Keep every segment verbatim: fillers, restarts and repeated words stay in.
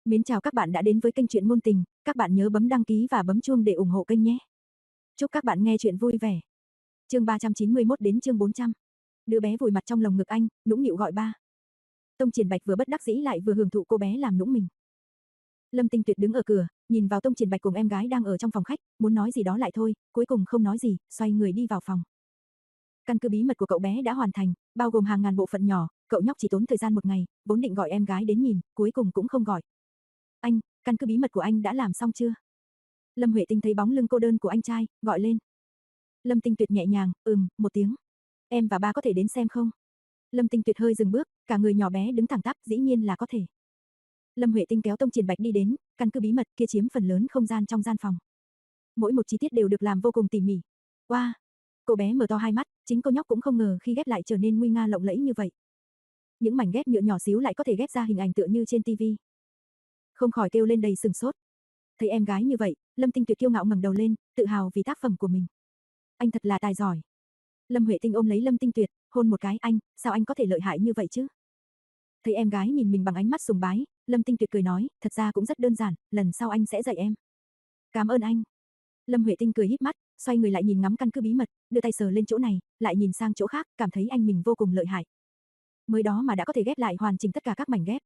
Mến chào các bạn đã đến với kênh truyện ngôn tình, các bạn nhớ bấm đăng ký và bấm chuông để ủng hộ kênh nhé. Chúc các bạn nghe truyện vui vẻ. Chương ba trăm chín mươi mốt đến chương bốn trăm. Đứa bé vùi mặt trong lồng ngực anh, nũng nịu gọi ba. Tông Triển Bạch vừa bất đắc dĩ lại vừa hưởng thụ cô bé làm nũng mình. Lâm Tinh Tuyệt đứng ở cửa, nhìn vào Tông Triển Bạch cùng em gái đang ở trong phòng khách, muốn nói gì đó lại thôi, cuối cùng không nói gì, xoay người đi vào phòng. Căn cứ bí mật của cậu bé đã hoàn thành, bao gồm hàng ngàn bộ phận nhỏ, cậu nhóc chỉ tốn thời gian một ngày, vốn định gọi em gái đến nhìn, cuối cùng cũng không gọi. Anh, căn cứ bí mật của anh đã làm xong chưa? Lâm Huệ Tinh thấy bóng lưng cô đơn của anh trai, gọi lên. Lâm Tinh Tuyệt nhẹ nhàng, ừm, một tiếng. Em và ba có thể đến xem không? Lâm Tinh Tuyệt hơi dừng bước, cả người nhỏ bé đứng thẳng tắp, dĩ nhiên là có thể. Lâm Huệ Tinh kéo Tông Triển Bạch đi đến, căn cứ bí mật kia chiếm phần lớn không gian trong gian phòng. Mỗi một chi tiết đều được làm vô cùng tỉ mỉ. Wow! Cô bé mở to hai mắt, chính cô nhóc cũng không ngờ khi ghép lại trở nên nguy nga lộng lẫy như vậy. Những mảnh ghép nhựa nhỏ xíu lại có thể ghép ra hình ảnh tựa như trên tivi. Không khỏi kêu lên đầy sừng sốt. Thấy em gái như vậy, Lâm Tinh Tuyệt kiêu ngạo ngẩng đầu lên, tự hào vì tác phẩm của mình. Anh thật là tài giỏi. Lâm Huệ Tinh ôm lấy Lâm Tinh Tuyệt, hôn một cái, anh, sao anh có thể lợi hại như vậy chứ? Thấy em gái nhìn mình bằng ánh mắt sùng bái, Lâm Tinh Tuyệt cười nói, thật ra cũng rất đơn giản, lần sau anh sẽ dạy em. Cảm ơn anh. Lâm Huệ Tinh cười híp mắt, xoay người lại nhìn ngắm căn cứ bí mật, đưa tay sờ lên chỗ này, lại nhìn sang chỗ khác, cảm thấy anh mình vô cùng lợi hại. Mới đó mà đã có thể ghép lại hoàn chỉnh tất cả các mảnh ghép.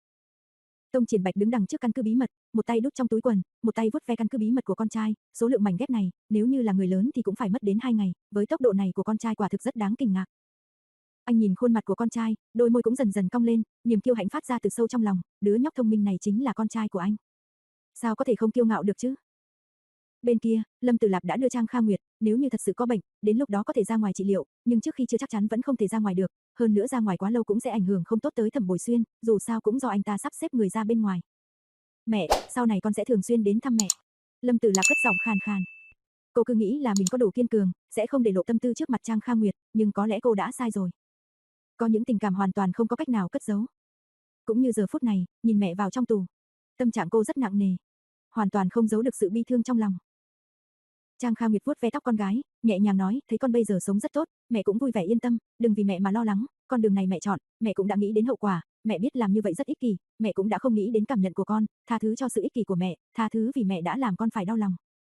Tông Triển Bạch đứng đằng trước căn cứ bí mật, một tay đút trong túi quần, một tay vuốt ve căn cứ bí mật của con trai, số lượng mảnh ghép này, nếu như là người lớn thì cũng phải mất đến hai ngày, với tốc độ này của con trai quả thực rất đáng kinh ngạc. Anh nhìn khuôn mặt của con trai, đôi môi cũng dần dần cong lên, niềm kiêu hãnh phát ra từ sâu trong lòng, đứa nhóc thông minh này chính là con trai của anh. Sao có thể không kiêu ngạo được chứ? Bên kia, Lâm Tử Lạp đã đưa Trang Kha Nguyệt, nếu như thật sự có bệnh, đến lúc đó có thể ra ngoài trị liệu, nhưng trước khi chưa chắc chắn vẫn không thể ra ngoài được, hơn nữa ra ngoài quá lâu cũng sẽ ảnh hưởng không tốt tới Thẩm Bồi Xuyên, dù sao cũng do anh ta sắp xếp người ra bên ngoài. Mẹ, sau này con sẽ thường xuyên đến thăm mẹ. Lâm Tử Lạp cất giọng khàn khàn. Cô cứ nghĩ là mình có đủ kiên cường, sẽ không để lộ tâm tư trước mặt Trang Kha Nguyệt, nhưng có lẽ cô đã sai rồi. Có những tình cảm hoàn toàn không có cách nào cất giấu. Cũng như giờ phút này, nhìn mẹ vào trong tù, tâm trạng cô rất nặng nề, hoàn toàn không giấu được sự bi thương trong lòng. Trang Kha Nguyệt vuốt ve tóc con gái, nhẹ nhàng nói, thấy con bây giờ sống rất tốt, mẹ cũng vui vẻ yên tâm, đừng vì mẹ mà lo lắng, con đường này mẹ chọn, mẹ cũng đã nghĩ đến hậu quả, mẹ biết làm như vậy rất ích kỷ, mẹ cũng đã không nghĩ đến cảm nhận của con, tha thứ cho sự ích kỷ của mẹ, tha thứ vì mẹ đã làm con phải đau lòng.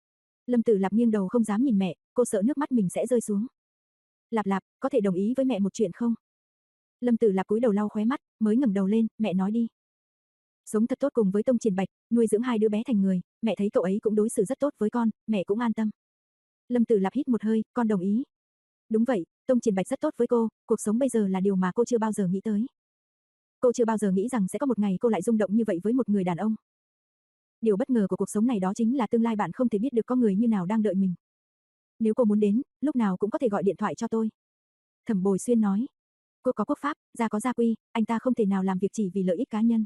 Lâm Tử Lạp nghiêng đầu không dám nhìn mẹ, cô sợ nước mắt mình sẽ rơi xuống. Lạp Lạp, có thể đồng ý với mẹ một chuyện không? Lâm Tử Lạp cúi đầu lau khóe mắt, mới ngẩng đầu lên, mẹ nói đi. Sống thật tốt cùng với Tông Triển Bạch, nuôi dưỡng hai đứa bé thành người, mẹ thấy cậu ấy cũng đối xử rất tốt với con, mẹ cũng an tâm. Lâm Tử Lạp hít một hơi, con đồng ý. Đúng vậy, Tông Triển Bạch rất tốt với cô, cuộc sống bây giờ là điều mà cô chưa bao giờ nghĩ tới. Cô chưa bao giờ nghĩ rằng sẽ có một ngày cô lại rung động như vậy với một người đàn ông. Điều bất ngờ của cuộc sống này đó chính là tương lai bạn không thể biết được có người như nào đang đợi mình. Nếu cô muốn đến, lúc nào cũng có thể gọi điện thoại cho tôi. Thẩm Bồi Xuyên nói. Cô có quốc pháp, gia có gia quy, anh ta không thể nào làm việc chỉ vì lợi ích cá nhân.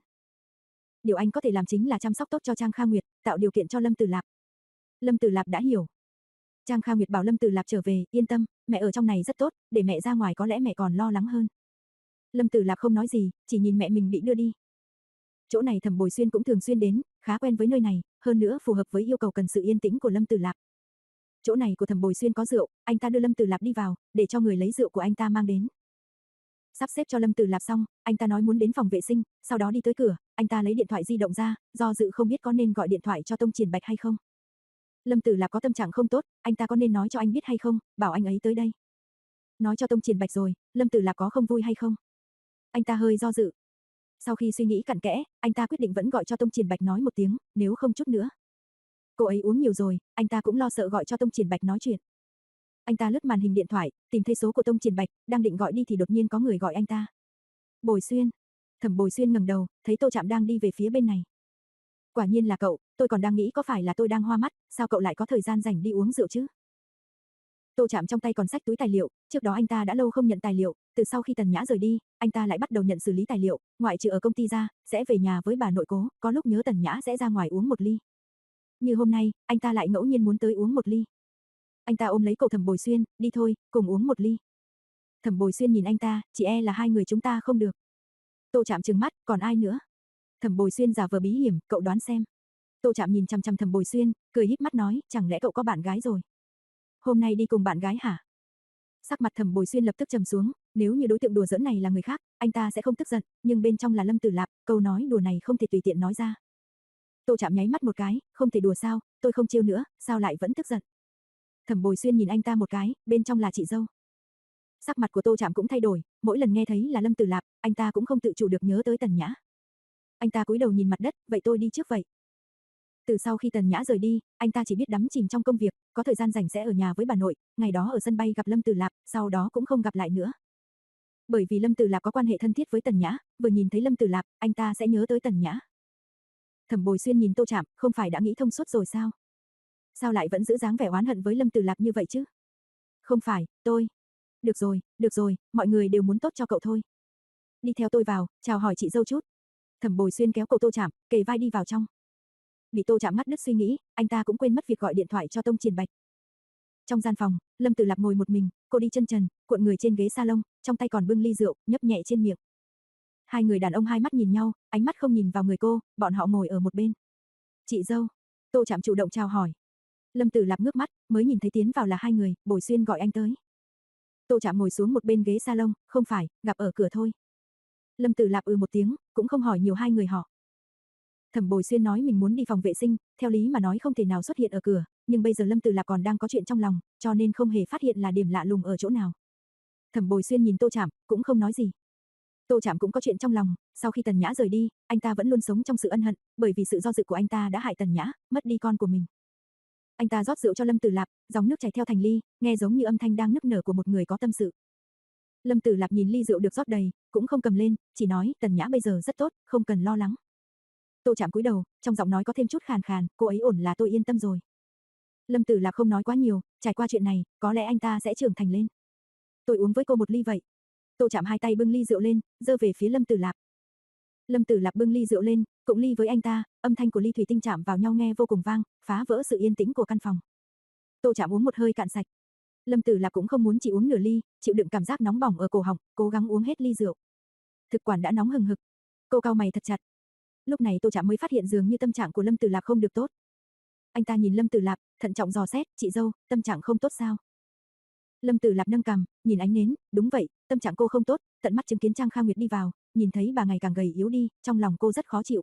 Điều anh có thể làm chính là chăm sóc tốt cho Trang Kha Nguyệt, tạo điều kiện cho Lâm Tử Lạp. Lâm Tử Lạp đã hiểu. Trang Kha Nguyệt bảo Lâm Tử Lạp trở về, yên tâm, mẹ ở trong này rất tốt, để mẹ ra ngoài có lẽ mẹ còn lo lắng hơn. Lâm Tử Lạp không nói gì, chỉ nhìn mẹ mình bị đưa đi. Chỗ này Thẩm Bồi Xuyên cũng thường xuyên đến, khá quen với nơi này, hơn nữa phù hợp với yêu cầu cần sự yên tĩnh của Lâm Tử Lạp. Chỗ này của Thẩm Bồi Xuyên có rượu, anh ta đưa Lâm Tử Lạp đi vào, để cho người lấy rượu của anh ta mang đến. Sắp xếp cho Lâm Tử Lạp xong, anh ta nói muốn đến phòng vệ sinh, sau đó đi tới cửa, anh ta lấy điện thoại di động ra, do dự không biết có nên gọi điện thoại cho Tông Triển Bạch hay không. Lâm Tử Lạp có tâm trạng không tốt, anh ta có nên nói cho anh biết hay không, bảo anh ấy tới đây. Nói cho Tông Triển Bạch rồi, Lâm Tử Lạp có không vui hay không? Anh ta hơi do dự. Sau khi suy nghĩ cặn kẽ, anh ta quyết định vẫn gọi cho Tông Triển Bạch nói một tiếng, nếu không chút nữa. Cô ấy uống nhiều rồi, anh ta cũng lo sợ gọi cho Tông Triển Bạch nói chuyện. Anh ta lướt màn hình điện thoại, tìm thấy số của Tông Triển Bạch, đang định gọi đi thì đột nhiên có người gọi anh ta. Bồi Xuyên. Thẩm Bồi Xuyên ngẩng đầu, thấy Tô Trạm đang đi về phía bên này. Quả nhiên là cậu, tôi còn đang nghĩ có phải là tôi đang hoa mắt, sao cậu lại có thời gian rảnh đi uống rượu chứ? Tô Trạm trong tay còn xách túi tài liệu, trước đó anh ta đã lâu không nhận tài liệu, từ sau khi Tần Nhã rời đi, anh ta lại bắt đầu nhận xử lý tài liệu, ngoại trừ ở công ty ra, sẽ về nhà với bà nội cố, có lúc nhớ Tần Nhã sẽ ra ngoài uống một ly. Như hôm nay, anh ta lại ngẫu nhiên muốn tới uống một ly. Anh ta ôm lấy cậu Thẩm Bồi Xuyên, đi thôi, cùng uống một ly. Thẩm Bồi Xuyên nhìn anh ta, chỉ e là hai người chúng ta không được. Tô Trạm trừng mắt, còn ai nữa? Thẩm Bồi Xuyên giả vờ bí hiểm, cậu đoán xem. Tô Trạm nhìn chằm chằm Thẩm Bồi Xuyên, cười híp mắt nói, chẳng lẽ cậu có bạn gái rồi? Hôm nay đi cùng bạn gái hả? Sắc mặt Thẩm Bồi Xuyên lập tức trầm xuống, nếu như đối tượng đùa giỡn này là người khác, anh ta sẽ không tức giận, nhưng bên trong là Lâm Tử Lạp, câu nói đùa này không thể tùy tiện nói ra. Tô Trạm nháy mắt một cái, không thể đùa sao, tôi không trêu nữa, sao lại vẫn tức giận. Thẩm Bồi Xuyên nhìn anh ta một cái, bên trong là chị dâu. Sắc mặt của Tô Trạm cũng thay đổi, mỗi lần nghe thấy là Lâm Tử Lạp, anh ta cũng không tự chủ được nhớ tới Tần Nhã. Anh ta cúi đầu nhìn mặt đất, vậy tôi đi trước vậy. Từ sau khi Tần Nhã rời đi, anh ta chỉ biết đắm chìm trong công việc, có thời gian rảnh sẽ ở nhà với bà nội, ngày đó ở sân bay gặp Lâm Tử Lạp, sau đó cũng không gặp lại nữa. Bởi vì Lâm Tử Lạp có quan hệ thân thiết với Tần Nhã, vừa nhìn thấy Lâm Tử Lạp, anh ta sẽ nhớ tới Tần Nhã. Thẩm Bồi Xuyên nhìn Tô Trạm, không phải đã nghĩ thông suốt rồi sao? Sao lại vẫn giữ dáng vẻ oán hận với Lâm Tử Lạp như vậy chứ? Không phải, tôi. Được rồi, được rồi, mọi người đều muốn tốt cho cậu thôi. Đi theo tôi vào, chào hỏi chị dâu chút. Thẩm Bồi Xuyên kéo cậu Tô Trạm, kề vai đi vào trong. Bị Tô Trạm ngắt đứt suy nghĩ, anh ta cũng quên mất việc gọi điện thoại cho Tông Triển Bạch. Trong gian phòng, Lâm Tử Lạp ngồi một mình, cô đi chân trần, cuộn người trên ghế salon, trong tay còn bưng ly rượu, nhấp nhẹ trên miệng. Hai người đàn ông hai mắt nhìn nhau, ánh mắt không nhìn vào người cô, bọn họ ngồi ở một bên. Chị dâu. Tô Trạm chủ động chào hỏi. Lâm Tử Lạp ngước mắt, mới nhìn thấy tiến vào là hai người, Bồi Xuyên gọi anh tới. Tô Trạm ngồi xuống một bên ghế salon, không phải, gặp ở cửa thôi. Lâm Tử Lạp ừ một tiếng, cũng không hỏi nhiều hai người họ. Thẩm Bồi Xuyên nói mình muốn đi phòng vệ sinh, theo lý mà nói không thể nào xuất hiện ở cửa, nhưng bây giờ Lâm Tử Lạp còn đang có chuyện trong lòng, cho nên không hề phát hiện là điểm lạ lùng ở chỗ nào. Thẩm Bồi Xuyên nhìn Tô Trạm, cũng không nói gì. Tô Trạm cũng có chuyện trong lòng, sau khi Tần Nhã rời đi, anh ta vẫn luôn sống trong sự ân hận, bởi vì sự do dự của anh ta đã hại Tần Nhã, mất đi con của mình. Anh ta rót rượu cho Lâm Tử Lạp, dòng nước chảy theo thành ly, nghe giống như âm thanh đang nức nở của một người có tâm sự. Lâm Tử Lạp nhìn ly rượu được rót đầy, cũng không cầm lên, chỉ nói, Tần Nhã bây giờ rất tốt, không cần lo lắng. Tô Trạm cúi đầu, trong giọng nói có thêm chút khàn khàn, cô ấy ổn là tôi yên tâm rồi. Lâm Tử Lạp không nói quá nhiều, trải qua chuyện này, có lẽ anh ta sẽ trưởng thành lên. Tôi uống với cô một ly vậy. Tô Trạm hai tay bưng ly rượu lên, giơ về phía Lâm Tử Lạp. Lâm Tử Lạp bưng ly rượu lên, cũng ly với anh ta, âm thanh của ly thủy tinh chạm vào nhau nghe vô cùng vang, phá vỡ sự yên tĩnh của căn phòng. Tô Trạm uống một hơi cạn sạch. Lâm Tử Lạp cũng không muốn chỉ uống nửa ly, chịu đựng cảm giác nóng bỏng ở cổ họng, cố gắng uống hết ly rượu. Thực quản đã nóng hừng hực. Cô cau mày thật chặt. Lúc này Tô Trạm mới phát hiện dường như tâm trạng của Lâm Tử Lạp không được tốt. Anh ta nhìn Lâm Tử Lạp, thận trọng dò xét, chị dâu, tâm trạng không tốt sao? Lâm Tử Lạp nâng cằm, nhìn ánh nến, đúng vậy, tâm trạng cô không tốt, tận mắt chứng kiến Trang Kha Nguyệt đi vào, nhìn thấy bà ngày càng gầy yếu đi, trong lòng cô rất khó chịu.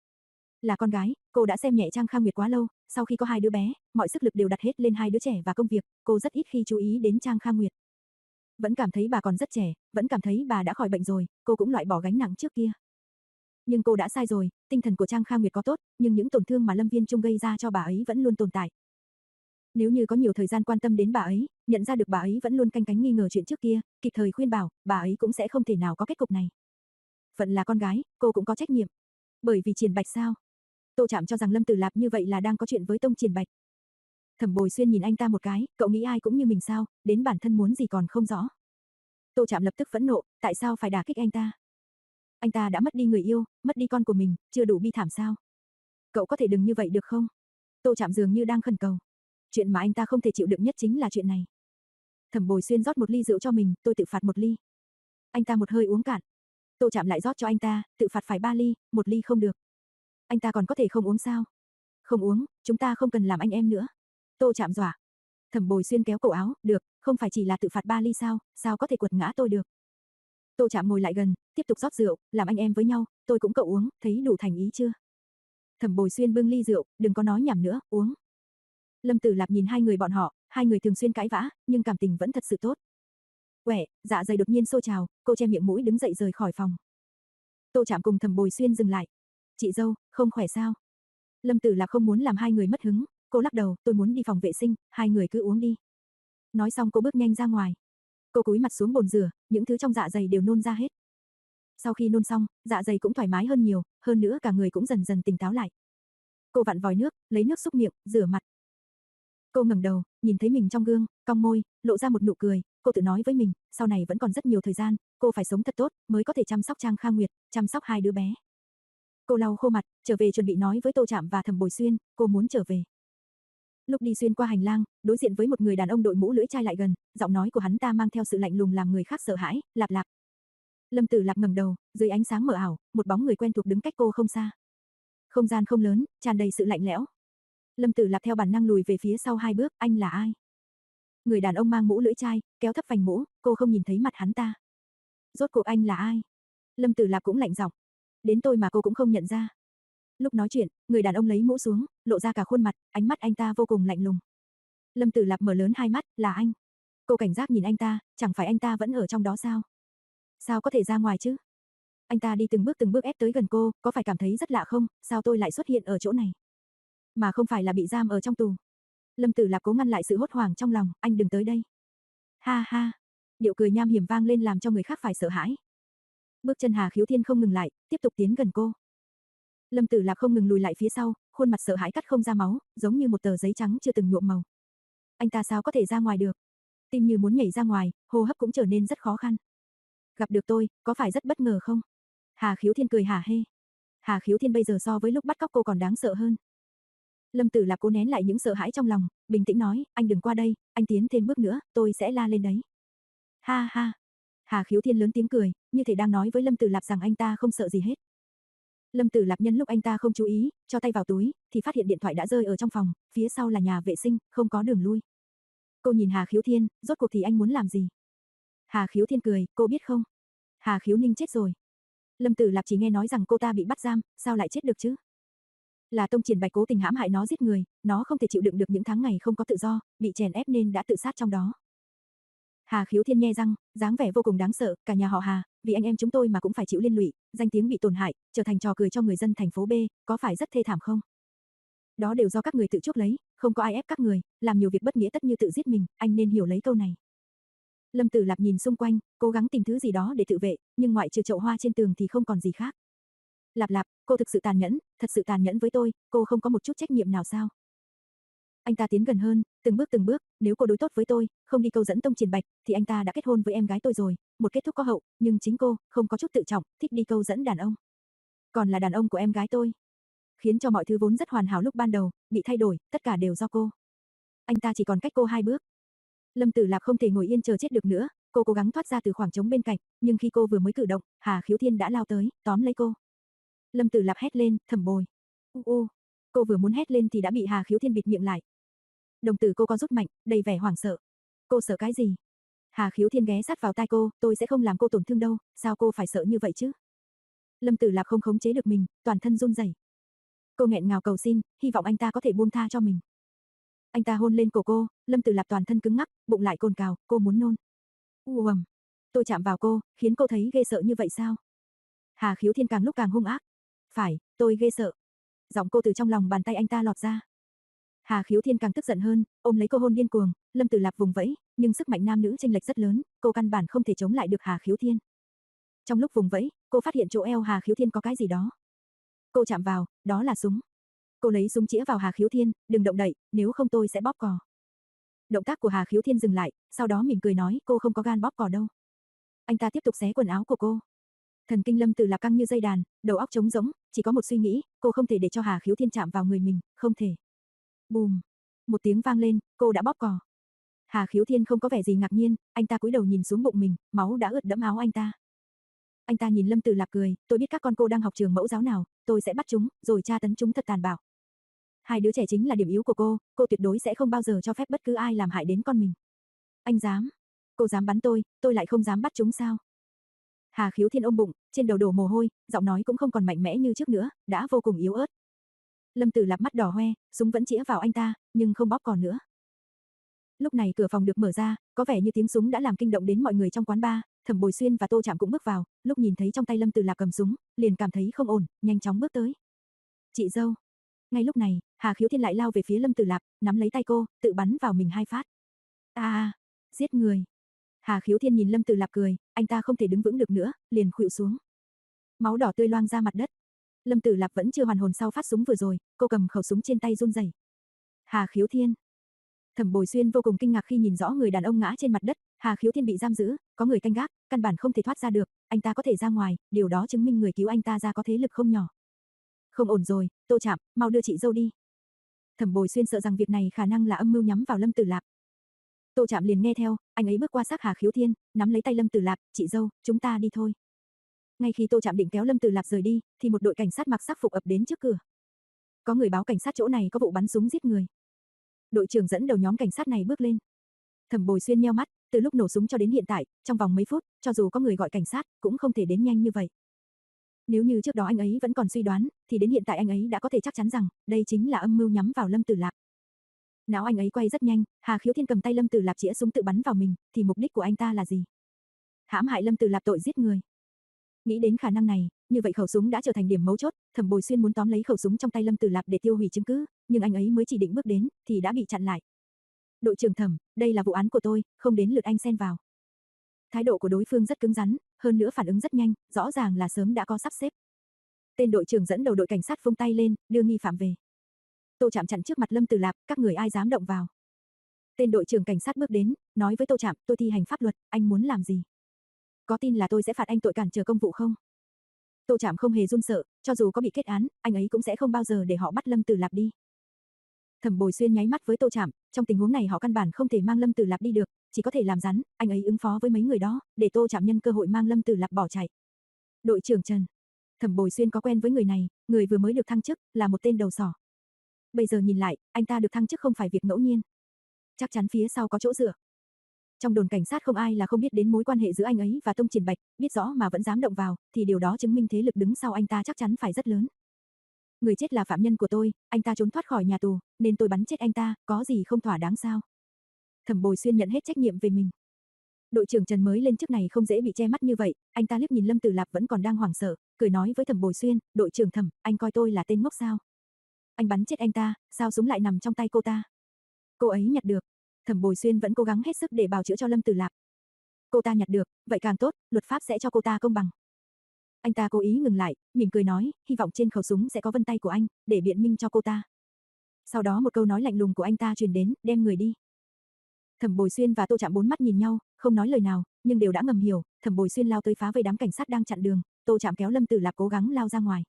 Là con gái, cô đã xem nhẹ Trang Kha Nguyệt quá lâu, sau khi có hai đứa bé, mọi sức lực đều đặt hết lên hai đứa trẻ và công việc, cô rất ít khi chú ý đến Trang Kha Nguyệt. Vẫn cảm thấy bà còn rất trẻ, vẫn cảm thấy bà đã khỏi bệnh rồi, cô cũng loại bỏ gánh nặng trước kia. Nhưng cô đã sai rồi, tinh thần của Trang Kha Nguyệt có tốt, nhưng những tổn thương mà Lâm Viên Trung gây ra cho bà ấy vẫn luôn tồn tại. Nếu như có nhiều thời gian quan tâm đến bà ấy, nhận ra được bà ấy vẫn luôn canh cánh nghi ngờ chuyện trước kia, kịp thời khuyên bảo, bà ấy cũng sẽ không thể nào có kết cục này. Phận là con gái, cô cũng có trách nhiệm. Bởi vì Triển Bạch sao? Tô Trạm cho rằng Lâm Tử Lạp như vậy là đang có chuyện với Tông Triển Bạch. Thẩm Bồi Xuyên nhìn anh ta một cái, cậu nghĩ ai cũng như mình sao, đến bản thân muốn gì còn không rõ. Tô Trạm lập tức phẫn nộ, tại sao phải đả kích anh ta? Anh ta đã mất đi người yêu, mất đi con của mình, chưa đủ bi thảm sao? Cậu có thể đừng như vậy được không? Tô Trạm dường như đang khẩn cầu. Chuyện mà anh ta không thể chịu đựng nhất chính là chuyện này. Thẩm Bồi Xuyên rót một ly rượu cho mình, tôi tự phạt một ly. Anh ta một hơi uống cạn. Tô Trạm lại rót cho anh ta, tự phạt phải ba ly, một ly không được. Anh ta còn có thể không uống sao? Không uống, chúng ta không cần làm anh em nữa. Tô Trạm dọa. Thẩm Bồi Xuyên kéo cổ áo, được, không phải chỉ là tự phạt ba ly sao, sao có thể quật ngã tôi được. Tô Trạm ngồi lại gần, tiếp tục rót rượu, làm anh em với nhau, tôi cũng cậu uống, thấy đủ thành ý chưa? Thẩm Bồi Xuyên bưng ly rượu, đừng có nói nhảm nữa, uống. Lâm Tử Lạp nhìn hai người bọn họ, hai người thường xuyên cãi vã, nhưng cảm tình vẫn thật sự tốt. Quẻ, dạ dày đột nhiên sôi trào, cô che miệng mũi đứng dậy rời khỏi phòng. Tô Trạm cùng Thẩm Bồi Xuyên dừng lại. Chị dâu, không khỏe sao? Lâm Tử Lạp không muốn làm hai người mất hứng, cô lắc đầu, tôi muốn đi phòng vệ sinh, hai người cứ uống đi. Nói xong cô bước nhanh ra ngoài. Cô cúi mặt xuống bồn rửa, những thứ trong dạ dày đều nôn ra hết. Sau khi nôn xong, dạ dày cũng thoải mái hơn nhiều, hơn nữa cả người cũng dần dần tỉnh táo lại. Cô vặn vòi nước, lấy nước xúc miệng, rửa mặt. Cô ngẩng đầu, nhìn thấy mình trong gương, cong môi, lộ ra một nụ cười, cô tự nói với mình, sau này vẫn còn rất nhiều thời gian, cô phải sống thật tốt, mới có thể chăm sóc Trang Kha Nguyệt, chăm sóc hai đứa bé. Cô lau khô mặt, trở về chuẩn bị nói với Tô Trạm và Thẩm Bồi Xuyên, cô muốn trở về. Lúc đi xuyên qua hành lang, đối diện với một người đàn ông đội mũ lưỡi chai lại gần, giọng nói của hắn ta mang theo sự lạnh lùng làm người khác sợ hãi, Lạp Lạp. Lâm Tử Lạp ngẩng đầu, dưới ánh sáng mờ ảo, một bóng người quen thuộc đứng cách cô không xa. Không gian không lớn, tràn đầy sự lạnh lẽo. Lâm Tử Lạp theo bản năng lùi về phía sau hai bước, anh là ai? Người đàn ông mang mũ lưỡi chai, kéo thấp vành mũ, cô không nhìn thấy mặt hắn ta. Rốt cuộc anh là ai? Lâm Tử Lạp cũng lạnh giọng. Đến tôi mà cô cũng không nhận ra. Lúc nói chuyện, người đàn ông lấy mũ xuống, lộ ra cả khuôn mặt, ánh mắt anh ta vô cùng lạnh lùng. Lâm Tử Lạp mở lớn hai mắt, là anh. Cô cảnh giác nhìn anh ta, chẳng phải anh ta vẫn ở trong đó sao? Sao có thể ra ngoài chứ? Anh ta đi từng bước từng bước ép tới gần cô, có phải cảm thấy rất lạ không, sao tôi lại xuất hiện ở chỗ này? Mà không phải là bị giam ở trong tù. Lâm Tử Lạp cố ngăn lại sự hốt hoảng trong lòng, anh đừng tới đây. Ha ha, điệu cười nham hiểm vang lên làm cho người khác phải sợ hãi. Bước chân Hà Khiếu Thiên không ngừng lại, tiếp tục tiến gần cô. Lâm Tử Lạp không ngừng lùi lại phía sau, khuôn mặt sợ hãi cắt không ra máu, giống như một tờ giấy trắng chưa từng nhuộm màu. Anh ta sao có thể ra ngoài được? Tim như muốn nhảy ra ngoài, hô hấp cũng trở nên rất khó khăn. Gặp được tôi, có phải rất bất ngờ không? Hà Khiếu Thiên cười hả hê. Hà Khiếu Thiên bây giờ so với lúc bắt cóc cô còn đáng sợ hơn. Lâm Tử Lạp cố nén lại những sợ hãi trong lòng, bình tĩnh nói, anh đừng qua đây, anh tiến thêm bước nữa, tôi sẽ la lên đấy. Ha ha. Hà Khiếu Thiên lớn tiếng cười, như thể đang nói với Lâm Tử Lạp rằng anh ta không sợ gì hết. Lâm Tử Lạp nhân lúc anh ta không chú ý, cho tay vào túi, thì phát hiện điện thoại đã rơi ở trong phòng, phía sau là nhà vệ sinh, không có đường lui. Cô nhìn Hà Khiếu Thiên, rốt cuộc thì anh muốn làm gì? Hà Khiếu Thiên cười, cô biết không? Hà Khiếu Ninh chết rồi. Lâm Tử Lạp chỉ nghe nói rằng cô ta bị bắt giam, sao lại chết được chứ? Là Tông Triển Bạch cố tình hãm hại nó giết người, nó không thể chịu đựng được những tháng ngày không có tự do, bị chèn ép nên đã tự sát trong đó. Hà Khiếu Thiên nhe răng, dáng vẻ vô cùng đáng sợ, cả nhà họ Hà, vì anh em chúng tôi mà cũng phải chịu liên lụy, danh tiếng bị tổn hại, trở thành trò cười cho người dân thành phố B, có phải rất thê thảm không? Đó đều do các người tự chuốc lấy, không có ai ép các người, làm nhiều việc bất nghĩa tất như tự giết mình, anh nên hiểu lấy câu này. Lâm Tử Lạp nhìn xung quanh, cố gắng tìm thứ gì đó để tự vệ, nhưng ngoại trừ chậu hoa trên tường thì không còn gì khác. Lạp Lạp, cô thực sự tàn nhẫn, thật sự tàn nhẫn với tôi, cô không có một chút trách nhiệm nào sao? Anh ta tiến gần hơn, từng bước từng bước, nếu cô đối tốt với tôi, không đi câu dẫn Tông Triển Bạch, thì anh ta đã kết hôn với em gái tôi rồi, một kết thúc có hậu, nhưng chính cô, không có chút tự trọng, thích đi câu dẫn đàn ông. Còn là đàn ông của em gái tôi. Khiến cho mọi thứ vốn rất hoàn hảo lúc ban đầu, bị thay đổi, tất cả đều do cô. Anh ta chỉ còn cách cô hai bước. Lâm Tử Lạp không thể ngồi yên chờ chết được nữa, cô cố gắng thoát ra từ khoảng trống bên cạnh, nhưng khi cô vừa mới cử động, Hà Khiếu Thiên đã lao tới, tóm lấy cô. Lâm Tử Lạp hét lên, Thẩm Bồi. U u. Cô vừa muốn hét lên thì đã bị Hà Khiếu Thiên bịt miệng lại. Đồng tử cô co rút mạnh, đầy vẻ hoảng sợ. Cô sợ cái gì? Hà Khiếu Thiên ghé sát vào tai cô, tôi sẽ không làm cô tổn thương đâu, sao cô phải sợ như vậy chứ? Lâm Tử Lạp không khống chế được mình, toàn thân run rẩy. Cô nghẹn ngào cầu xin, hy vọng anh ta có thể buông tha cho mình. Anh ta hôn lên cổ cô, Lâm Tử Lạp toàn thân cứng ngắc, bụng lại cồn cào, cô muốn nôn. Uầm. Tôi chạm vào cô, khiến cô thấy ghê sợ như vậy sao? Hà Khiếu Thiên càng lúc càng hung ác. Phải, tôi ghê sợ. Giọng cô từ trong lòng bàn tay anh ta lọt ra. Hà Khiếu Thiên càng tức giận hơn, ôm lấy cô hôn điên cuồng, Lâm Tử Lạp vùng vẫy, nhưng sức mạnh nam nữ chênh lệch rất lớn, cô căn bản không thể chống lại được Hà Khiếu Thiên. Trong lúc vùng vẫy, cô phát hiện chỗ eo Hà Khiếu Thiên có cái gì đó. Cô chạm vào, đó là súng. Cô lấy súng chĩa vào Hà Khiếu Thiên, đừng động đậy, nếu không tôi sẽ bóp cò. Động tác của Hà Khiếu Thiên dừng lại, sau đó mỉm cười nói, cô không có gan bóp cò đâu. Anh ta tiếp tục xé quần áo của cô. Thần kinh Lâm Tử Lạp căng như dây đàn, đầu óc trống rỗng, chỉ có một suy nghĩ, cô không thể để cho Hà Khiếu Thiên chạm vào người mình, không thể. Bùm, một tiếng vang lên, cô đã bóp cò. Hà Khiếu Thiên không có vẻ gì ngạc nhiên, anh ta cúi đầu nhìn xuống bụng mình, máu đã ướt đẫm áo anh ta. Anh ta nhìn Lâm Tử Lạp cười, tôi biết các con cô đang học trường mẫu giáo nào, tôi sẽ bắt chúng, rồi tra tấn chúng thật tàn bạo. Hai đứa trẻ chính là điểm yếu của cô, cô tuyệt đối sẽ không bao giờ cho phép bất cứ ai làm hại đến con mình. Anh dám? Cô dám bắn tôi, tôi lại không dám bắt chúng sao? Hà Khiếu Thiên ôm bụng, trên đầu đổ mồ hôi, giọng nói cũng không còn mạnh mẽ như trước nữa, đã vô cùng yếu ớt. Lâm Tử Lạp mắt đỏ hoe, súng vẫn chĩa vào anh ta, nhưng không bóp cò nữa. Lúc này cửa phòng được mở ra, có vẻ như tiếng súng đã làm kinh động đến mọi người trong quán bar, Thẩm Bồi Xuyên và Tô Trạm cũng bước vào, lúc nhìn thấy trong tay Lâm Tử Lạp cầm súng, liền cảm thấy không ổn, nhanh chóng bước tới. Chị dâu. Ngay lúc này, Hà Khiếu Thiên lại lao về phía Lâm Tử Lạp, nắm lấy tay cô, tự bắn vào mình hai phát. A, à, giết người. Hà Khiếu Thiên nhìn Lâm Tử Lạp cười, anh ta không thể đứng vững được nữa, liền khuỵu xuống. Máu đỏ tươi loang ra mặt đất. Lâm Tử Lạp vẫn chưa hoàn hồn sau phát súng vừa rồi, cô cầm khẩu súng trên tay run rẩy. Hà Khiếu Thiên. Thẩm Bồi Xuyên vô cùng kinh ngạc khi nhìn rõ người đàn ông ngã trên mặt đất, Hà Khiếu Thiên bị giam giữ, có người canh gác, căn bản không thể thoát ra được, anh ta có thể ra ngoài, điều đó chứng minh người cứu anh ta ra có thế lực không nhỏ. Không ổn rồi, Tô Trạm, mau đưa chị dâu đi. Thẩm Bồi Xuyên sợ rằng việc này khả năng là âm mưu nhắm vào Lâm Tử Lạp. Tô Trạm liền nghe theo, anh ấy bước qua xác Hà Khiếu Thiên, nắm lấy tay Lâm Tử Lạp, chị dâu, chúng ta đi thôi. Ngay khi Tô Trạm định kéo Lâm Tử Lạp rời đi, thì một đội cảnh sát mặc sắc phục ập đến trước cửa. Có người báo cảnh sát chỗ này có vụ bắn súng giết người. Đội trưởng dẫn đầu nhóm cảnh sát này bước lên. Thẩm Bồi Xuyên nheo mắt, từ lúc nổ súng cho đến hiện tại, trong vòng mấy phút, cho dù có người gọi cảnh sát, cũng không thể đến nhanh như vậy. Nếu như trước đó anh ấy vẫn còn suy đoán, thì đến hiện tại anh ấy đã có thể chắc chắn rằng, đây chính là âm mưu nhắm vào Lâm Tử Lạp. Não anh ấy quay rất nhanh, Hà Khiếu Thiên cầm tay Lâm Tử Lạp chĩa súng tự bắn vào mình, thì mục đích của anh ta là gì? Hãm hại Lâm Tử Lạp tội giết người. Nghĩ đến khả năng này, như vậy khẩu súng đã trở thành điểm mấu chốt, Thẩm Bồi Xuyên muốn tóm lấy khẩu súng trong tay Lâm Tử Lạp để tiêu hủy chứng cứ, nhưng anh ấy mới chỉ định bước đến, thì đã bị chặn lại. Đội trưởng Thẩm, đây là vụ án của tôi, không đến lượt anh xen vào. Thái độ của đối phương rất cứng rắn, hơn nữa phản ứng rất nhanh, rõ ràng là sớm đã có sắp xếp. Tên đội trưởng dẫn đầu đội cảnh sát vung tay lên, đưa nghi phạm về. Tô Trạm chặn trước mặt Lâm Tử Lạp, các người ai dám động vào? Tên đội trưởng cảnh sát bước đến, nói với Tô Trạm, tôi thi hành pháp luật, anh muốn làm gì? Có tin là tôi sẽ phạt anh tội cản trở công vụ không? Tô Trạm không hề run sợ, cho dù có bị kết án, anh ấy cũng sẽ không bao giờ để họ bắt Lâm Tử Lạp đi. Thẩm Bồi Xuyên nháy mắt với Tô Trạm, trong tình huống này họ căn bản không thể mang Lâm Tử Lạp đi được, chỉ có thể làm rắn, anh ấy ứng phó với mấy người đó, để Tô Trạm nhân cơ hội mang Lâm Tử Lạp bỏ chạy. Đội trưởng Trần. Thẩm Bồi Xuyên có quen với người này, người vừa mới được thăng chức, là một tên đầu sỏ. Bây giờ nhìn lại, anh ta được thăng chức không phải việc ngẫu nhiên. Chắc chắn phía sau có chỗ dựa. Trong đồn cảnh sát không ai là không biết đến mối quan hệ giữa anh ấy và Tông Triển Bạch, biết rõ mà vẫn dám động vào, thì điều đó chứng minh thế lực đứng sau anh ta chắc chắn phải rất lớn. Người chết là phạm nhân của tôi, anh ta trốn thoát khỏi nhà tù, nên tôi bắn chết anh ta, có gì không thỏa đáng sao? Thẩm Bồi Xuyên nhận hết trách nhiệm về mình. Đội trưởng Trần mới lên chức này không dễ bị che mắt như vậy, anh ta liếc nhìn Lâm Tử Lạp vẫn còn đang hoảng sợ, cười nói với Thẩm Bồi Xuyên, đội trưởng Thẩm, anh coi tôi là tên ngốc sao? Anh bắn chết anh ta, sao súng lại nằm trong tay cô ta? Cô ấy nhặt được. Thẩm Bồi Xuyên vẫn cố gắng hết sức để bào chữa cho Lâm Tử Lạp. Cô ta nhặt được, vậy càng tốt, luật pháp sẽ cho cô ta công bằng. Anh ta cố ý ngừng lại, mỉm cười nói, hy vọng trên khẩu súng sẽ có vân tay của anh, để biện minh cho cô ta. Sau đó một câu nói lạnh lùng của anh ta truyền đến, đem người đi. Thẩm Bồi Xuyên và Tô Trạm bốn mắt nhìn nhau, không nói lời nào, nhưng đều đã ngầm hiểu, Thẩm Bồi Xuyên lao tới phá vây đám cảnh sát đang chặn đường, Tô Trạm kéo Lâm Tử Lạp cố gắng lao ra ngoài.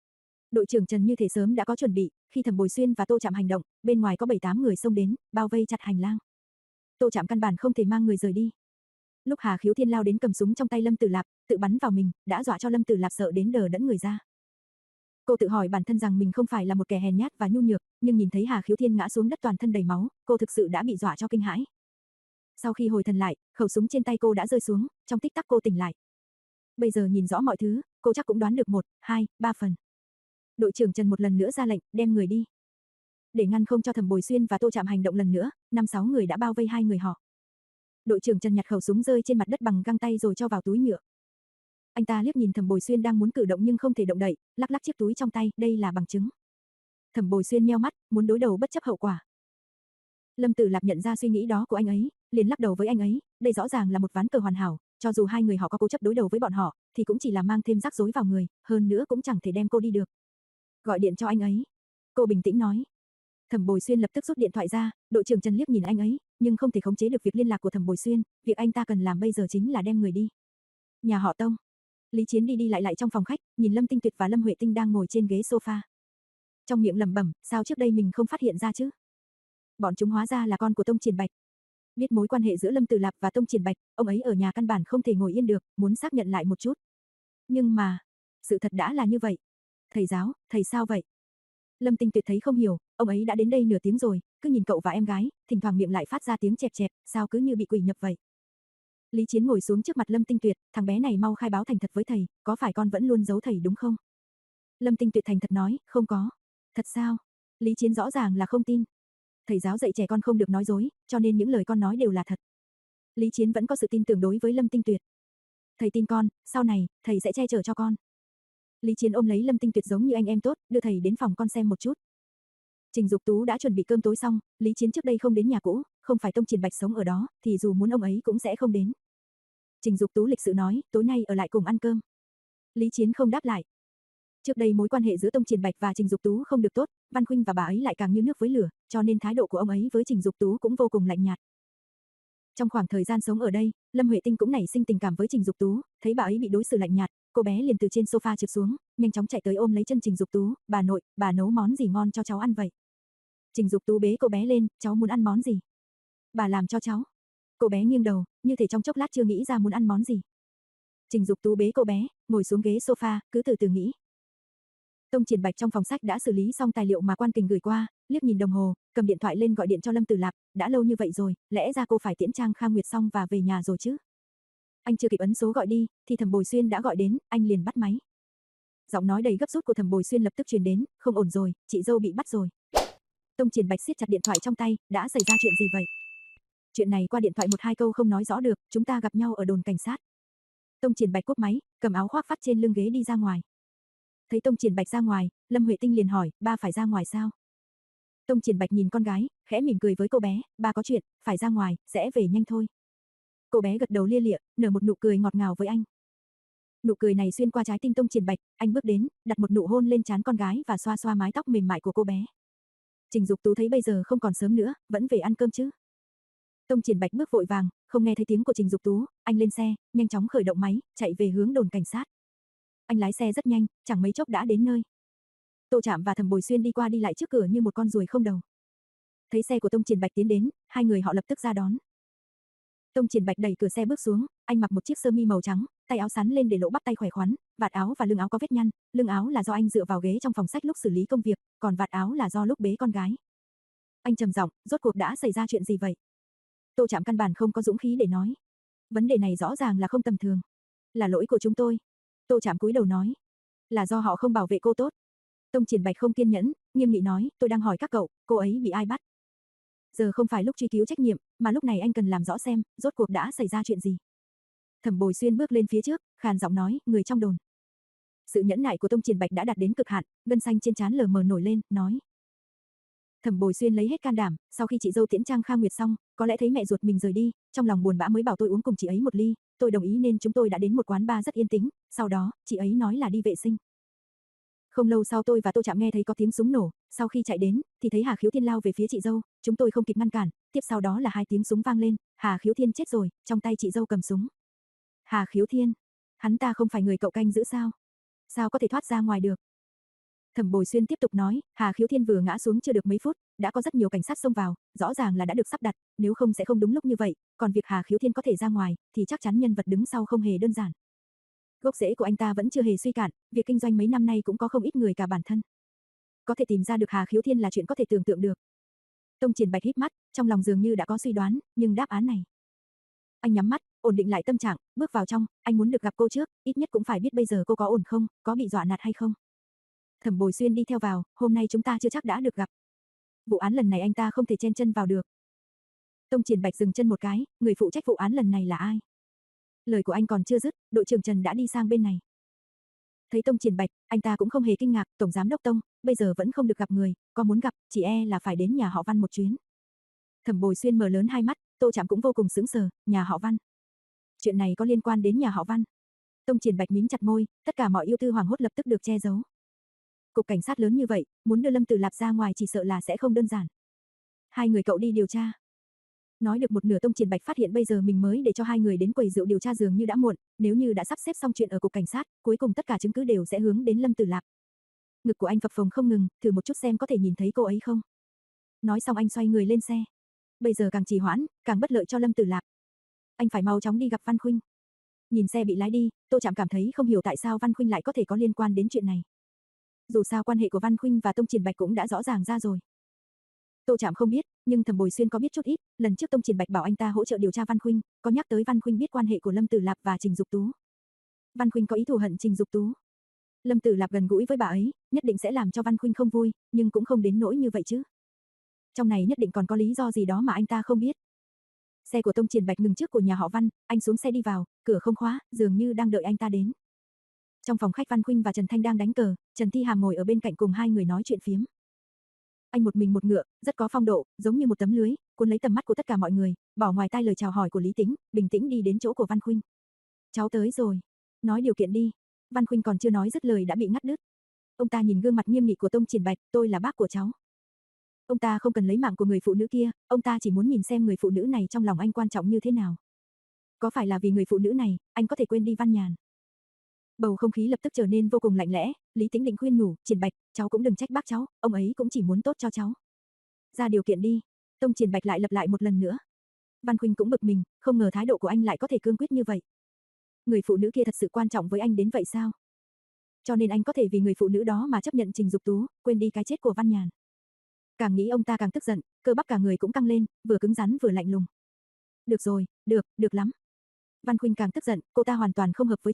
Đội trưởng Trần như thể sớm đã có chuẩn bị, khi Thẩm Bồi Xuyên và Tô Trạm hành động, bên ngoài có bảy tám người xông đến, bao vây chặt hành lang. Tô Trạm căn bản không thể mang người rời đi. Lúc Hà Khiếu Thiên lao đến cầm súng trong tay Lâm Tử Lạp, tự bắn vào mình, đã dọa cho Lâm Tử Lạp sợ đến đờ đẫn người ra. Cô tự hỏi bản thân rằng mình không phải là một kẻ hèn nhát và nhu nhược, nhưng nhìn thấy Hà Khiếu Thiên ngã xuống đất toàn thân đầy máu, cô thực sự đã bị dọa cho kinh hãi. Sau khi hồi thần lại, khẩu súng trên tay cô đã rơi xuống, trong tích tắc cô tỉnh lại. Bây giờ nhìn rõ mọi thứ, cô chắc cũng đoán được một, hai, ba phần. Đội trưởng Trần một lần nữa ra lệnh, đem người đi. Để ngăn không cho Thẩm Bồi Xuyên và Tô Trạm hành động lần nữa, năm sáu người đã bao vây hai người họ. Đội trưởng Trần nhặt khẩu súng rơi trên mặt đất bằng găng tay rồi cho vào túi nhựa. Anh ta liếc nhìn Thẩm Bồi Xuyên đang muốn cử động nhưng không thể động đậy, lắc lắc chiếc túi trong tay, đây là bằng chứng. Thẩm Bồi Xuyên nheo mắt, muốn đối đầu bất chấp hậu quả. Lâm Tử Lạp nhận ra suy nghĩ đó của anh ấy, liền lắc đầu với anh ấy, đây rõ ràng là một ván cờ hoàn hảo, cho dù hai người họ có cố chấp đối đầu với bọn họ, thì cũng chỉ là mang thêm rắc rối vào người, hơn nữa cũng chẳng thể đem cô đi được. Gọi điện cho anh ấy. Cô bình tĩnh nói. Thẩm Bồi Xuyên lập tức rút điện thoại ra, đội trưởng Trần liếc nhìn anh ấy, nhưng không thể khống chế được việc liên lạc của Thẩm Bồi Xuyên, việc anh ta cần làm bây giờ chính là đem người đi. Nhà họ Tông. Lý Chiến đi đi lại lại trong phòng khách, nhìn Lâm Tinh Tuyệt và Lâm Huệ Tinh đang ngồi trên ghế sofa. Trong miệng lẩm bẩm, sao trước đây mình không phát hiện ra chứ? Bọn chúng hóa ra là con của Tông Triển Bạch. Biết mối quan hệ giữa Lâm Tử Lạp và Tông Triển Bạch, ông ấy ở nhà căn bản không thể ngồi yên được, muốn xác nhận lại một chút. Nhưng mà, sự thật đã là như vậy. Thầy giáo, thầy sao vậy? Lâm Tinh Tuyệt thấy không hiểu, ông ấy đã đến đây nửa tiếng rồi, cứ nhìn cậu và em gái, thỉnh thoảng miệng lại phát ra tiếng chẹp chẹp, sao cứ như bị quỷ nhập vậy. Lý Chiến ngồi xuống trước mặt Lâm Tinh Tuyệt, thằng bé này mau khai báo thành thật với thầy, có phải con vẫn luôn giấu thầy đúng không? Lâm Tinh Tuyệt thành thật nói, không có. Thật sao? Lý Chiến rõ ràng là không tin. Thầy giáo dạy trẻ con không được nói dối, cho nên những lời con nói đều là thật. Lý Chiến vẫn có sự tin tưởng đối với Lâm Tinh Tuyệt. Thầy tin con, sau này, thầy sẽ che chở cho con. Lý Chiến ôm lấy Lâm Tinh Tuyệt giống như anh em tốt, đưa thầy đến phòng con xem một chút. Trình Dục Tú đã chuẩn bị cơm tối xong, Lý Chiến trước đây không đến nhà cũ, không phải Tông Triển Bạch sống ở đó, thì dù muốn ông ấy cũng sẽ không đến. Trình Dục Tú lịch sự nói, tối nay ở lại cùng ăn cơm. Lý Chiến không đáp lại. Trước đây mối quan hệ giữa Tông Triển Bạch và Trình Dục Tú không được tốt, Văn Khuynh và bà ấy lại càng như nước với lửa, cho nên thái độ của ông ấy với Trình Dục Tú cũng vô cùng lạnh nhạt. Trong khoảng thời gian sống ở đây, Lâm Huệ Tinh cũng nảy sinh tình cảm với Trình Dục Tú, thấy bà ấy bị đối xử lạnh nhạt, cô bé liền từ trên sofa trượt xuống, nhanh chóng chạy tới ôm lấy chân Trình Dục Tú, "Bà nội, bà nấu món gì ngon cho cháu ăn vậy?" Trình Dục Tú bế cô bé lên, "Cháu muốn ăn món gì?" "Bà làm cho cháu." Cô bé nghiêng đầu, như thể trong chốc lát chưa nghĩ ra muốn ăn món gì. Trình Dục Tú bế cô bé, ngồi xuống ghế sofa, cứ từ từ nghĩ. Tông Triển Bạch trong phòng sách đã xử lý xong tài liệu mà Quan Kình gửi qua, liếc nhìn đồng hồ, cầm điện thoại lên gọi điện cho Lâm Tử Lạp, đã lâu như vậy rồi, lẽ ra cô phải tiễn Trang Kha Nguyệt xong và về nhà rồi chứ. Anh chưa kịp ấn số gọi đi, thì Thẩm Bồi Xuyên đã gọi đến, anh liền bắt máy. Giọng nói đầy gấp rút của Thẩm Bồi Xuyên lập tức truyền đến, không ổn rồi, chị dâu bị bắt rồi. Tông Triển Bạch siết chặt điện thoại trong tay, đã xảy ra chuyện gì vậy? Chuyện này qua điện thoại một hai câu không nói rõ được, chúng ta gặp nhau ở đồn cảnh sát. Tông Triển Bạch cúp máy, cầm áo khoác vắt trên lưng ghế đi ra ngoài. Thấy Tông Triển Bạch ra ngoài, Lâm Huệ Tinh liền hỏi, ba phải ra ngoài sao? Tông Triển Bạch nhìn con gái, khẽ mỉm cười với cô bé, ba có chuyện, phải ra ngoài, sẽ về nhanh thôi. Cô bé gật đầu lia lịa, nở một nụ cười ngọt ngào với anh. Nụ cười này xuyên qua trái tim Tông Triển Bạch, anh bước đến, đặt một nụ hôn lên trán con gái và xoa xoa mái tóc mềm mại của cô bé. Trình Dục Tú thấy bây giờ không còn sớm nữa, vẫn về ăn cơm chứ? Tông Triển Bạch bước vội vàng, không nghe thấy tiếng của Trình Dục Tú, anh lên xe, nhanh chóng khởi động máy, chạy về hướng đồn cảnh sát. Anh lái xe rất nhanh, chẳng mấy chốc đã đến nơi. Tô Trạm và Thẩm Bồi Xuyên đi qua đi lại trước cửa như một con ruồi không đầu. Thấy xe của Tông Triển Bạch tiến đến, hai người họ lập tức ra đón. Tông Triển Bạch đẩy cửa xe bước xuống, anh mặc một chiếc sơ mi màu trắng, tay áo sắn lên để lộ bắp tay khỏe khoắn, vạt áo và lưng áo có vết nhăn, lưng áo là do anh dựa vào ghế trong phòng sách lúc xử lý công việc, còn vạt áo là do lúc bế con gái. Anh trầm giọng, rốt cuộc đã xảy ra chuyện gì vậy? Tô Trạm căn bản không có dũng khí để nói. Vấn đề này rõ ràng là không tầm thường. Là lỗi của chúng tôi. Tô Trạm cúi đầu nói. Là do họ không bảo vệ cô tốt. Tông Triển Bạch không kiên nhẫn, nghiêm nghị nói, tôi đang hỏi các cậu, cô ấy bị ai bắt? Giờ không phải lúc truy cứu trách nhiệm, mà lúc này anh cần làm rõ xem, rốt cuộc đã xảy ra chuyện gì. Thẩm Bồi Xuyên bước lên phía trước, khàn giọng nói, người trong đồn. Sự nhẫn nại của Tông Triển Bạch đã đạt đến cực hạn, gân xanh trên trán lờ mờ nổi lên, nói. Thẩm Bồi Xuyên lấy hết can đảm, sau khi chị dâu tiễn Trang Kha Nguyệt xong, có lẽ thấy mẹ ruột mình rời đi, trong lòng buồn bã mới bảo tôi uống cùng chị ấy một ly, tôi đồng ý nên chúng tôi đã đến một quán bar rất yên tĩnh, sau đó, chị ấy nói là đi vệ sinh. Không lâu sau tôi và Tô Trạm nghe thấy có tiếng súng nổ, sau khi chạy đến, thì thấy Hà Khiếu Thiên lao về phía chị dâu, chúng tôi không kịp ngăn cản, tiếp sau đó là hai tiếng súng vang lên, Hà Khiếu Thiên chết rồi, trong tay chị dâu cầm súng. Hà Khiếu Thiên, hắn ta không phải người cậu canh giữ sao? Sao có thể thoát ra ngoài được? Thẩm Bồi Xuyên tiếp tục nói, Hà Khiếu Thiên vừa ngã xuống chưa được mấy phút, đã có rất nhiều cảnh sát xông vào, rõ ràng là đã được sắp đặt, nếu không sẽ không đúng lúc như vậy, còn việc Hà Khiếu Thiên có thể ra ngoài, thì chắc chắn nhân vật đứng sau không hề đơn giản. Gốc rễ của anh ta vẫn chưa hề suy cạn, việc kinh doanh mấy năm nay cũng có không ít người cả bản thân. Có thể tìm ra được Hà Khiếu Thiên là chuyện có thể tưởng tượng được. Tông Triển Bạch híp mắt, trong lòng dường như đã có suy đoán, nhưng đáp án này. Anh nhắm mắt, ổn định lại tâm trạng, bước vào trong, anh muốn được gặp cô trước, ít nhất cũng phải biết bây giờ cô có ổn không, có bị dọa nạt hay không. Thẩm Bồi Xuyên đi theo vào, hôm nay chúng ta chưa chắc đã được gặp. Vụ án lần này anh ta không thể chen chân vào được. Tông Triển Bạch dừng chân một cái, người phụ trách vụ án lần này là ai? Lời của anh còn chưa dứt, đội trưởng Trần đã đi sang bên này. Thấy Tông Triển Bạch, anh ta cũng không hề kinh ngạc, Tổng Giám đốc Tông, bây giờ vẫn không được gặp người, có muốn gặp, chỉ e là phải đến nhà họ Văn một chuyến. Thẩm Bồi Xuyên mở lớn hai mắt, Tô Trạm cũng vô cùng sững sờ, nhà họ Văn. Chuyện này có liên quan đến nhà họ Văn. Tông Triển Bạch mím chặt môi, tất cả mọi ưu tư hoàng hốt lập tức được che giấu. Cục cảnh sát lớn như vậy, muốn đưa Lâm Tử Lạp ra ngoài chỉ sợ là sẽ không đơn giản. Hai người cậu đi điều tra. Nói được một nửa, Tông Triển Bạch phát hiện bây giờ mình mới để cho hai người đến quầy rượu điều tra dường như đã muộn, nếu như đã sắp xếp xong chuyện ở cục cảnh sát, cuối cùng tất cả chứng cứ đều sẽ hướng đến Lâm Tử Lạp. Ngực của anh phập phồng không ngừng, thử một chút xem có thể nhìn thấy cô ấy không. Nói xong anh xoay người lên xe. Bây giờ càng trì hoãn, càng bất lợi cho Lâm Tử Lạp. Anh phải mau chóng đi gặp Văn Khuynh. Nhìn xe bị lái đi, Tô Trạm cảm thấy không hiểu tại sao Văn Khuynh lại có thể có liên quan đến chuyện này. Dù sao quan hệ của Văn Khuynh và Tông Triển Bạch cũng đã rõ ràng ra rồi. Tô Trạm không biết, nhưng Thẩm Bồi Xuyên có biết chút ít, lần trước Tông Triển Bạch bảo anh ta hỗ trợ điều tra Văn Khuynh, có nhắc tới Văn Khuynh biết quan hệ của Lâm Tử Lạp và Trình Dục Tú. Văn Khuynh có ý thù hận Trình Dục Tú. Lâm Tử Lạp gần gũi với bà ấy, nhất định sẽ làm cho Văn Khuynh không vui, nhưng cũng không đến nỗi như vậy chứ. Trong này nhất định còn có lý do gì đó mà anh ta không biết. Xe của Tông Triển Bạch ngừng trước của nhà họ Văn, anh xuống xe đi vào, cửa không khóa, dường như đang đợi anh ta đến. Trong phòng khách, Văn Khuynh và Trần Thanh đang đánh cờ, Trần Thi Hàm ngồi ở bên cạnh cùng hai người nói chuyện phiếm. Anh một mình một ngựa, rất có phong độ, giống như một tấm lưới, cuốn lấy tầm mắt của tất cả mọi người, bỏ ngoài tai lời chào hỏi của Lý Tĩnh, bình tĩnh đi đến chỗ của Văn Khuynh. Cháu tới rồi, nói điều kiện đi. Văn Khuynh còn chưa nói dứt lời đã bị ngắt đứt. Ông ta nhìn gương mặt nghiêm nghị của Tông Triển Bạch, tôi là bác của cháu. Ông ta không cần lấy mạng của người phụ nữ kia, ông ta chỉ muốn nhìn xem người phụ nữ này trong lòng anh quan trọng như thế nào. Có phải là vì người phụ nữ này, anh có thể quên đi Văn Nhàn? Bầu không khí lập tức trở nên vô cùng lạnh lẽ, Lý Tĩnh định khuyên nhủ, Triển Bạch, cháu cũng đừng trách bác cháu, ông ấy cũng chỉ muốn tốt cho cháu. Ra điều kiện đi. Tông Triển Bạch lại lặp lại một lần nữa. Văn Khuynh cũng bực mình, không ngờ thái độ của anh lại có thể cương quyết như vậy. Người phụ nữ kia thật sự quan trọng với anh đến vậy sao? Cho nên anh có thể vì người phụ nữ đó mà chấp nhận Trình Dục Tú, quên đi cái chết của Văn Nhàn. Càng nghĩ ông ta càng tức giận, cơ bắp cả người cũng căng lên, vừa cứng rắn vừa lạnh lùng. Được rồi, được, được lắm. Văn Khuynh càng tức giận, cô ta hoàn toàn không hợp với cháu,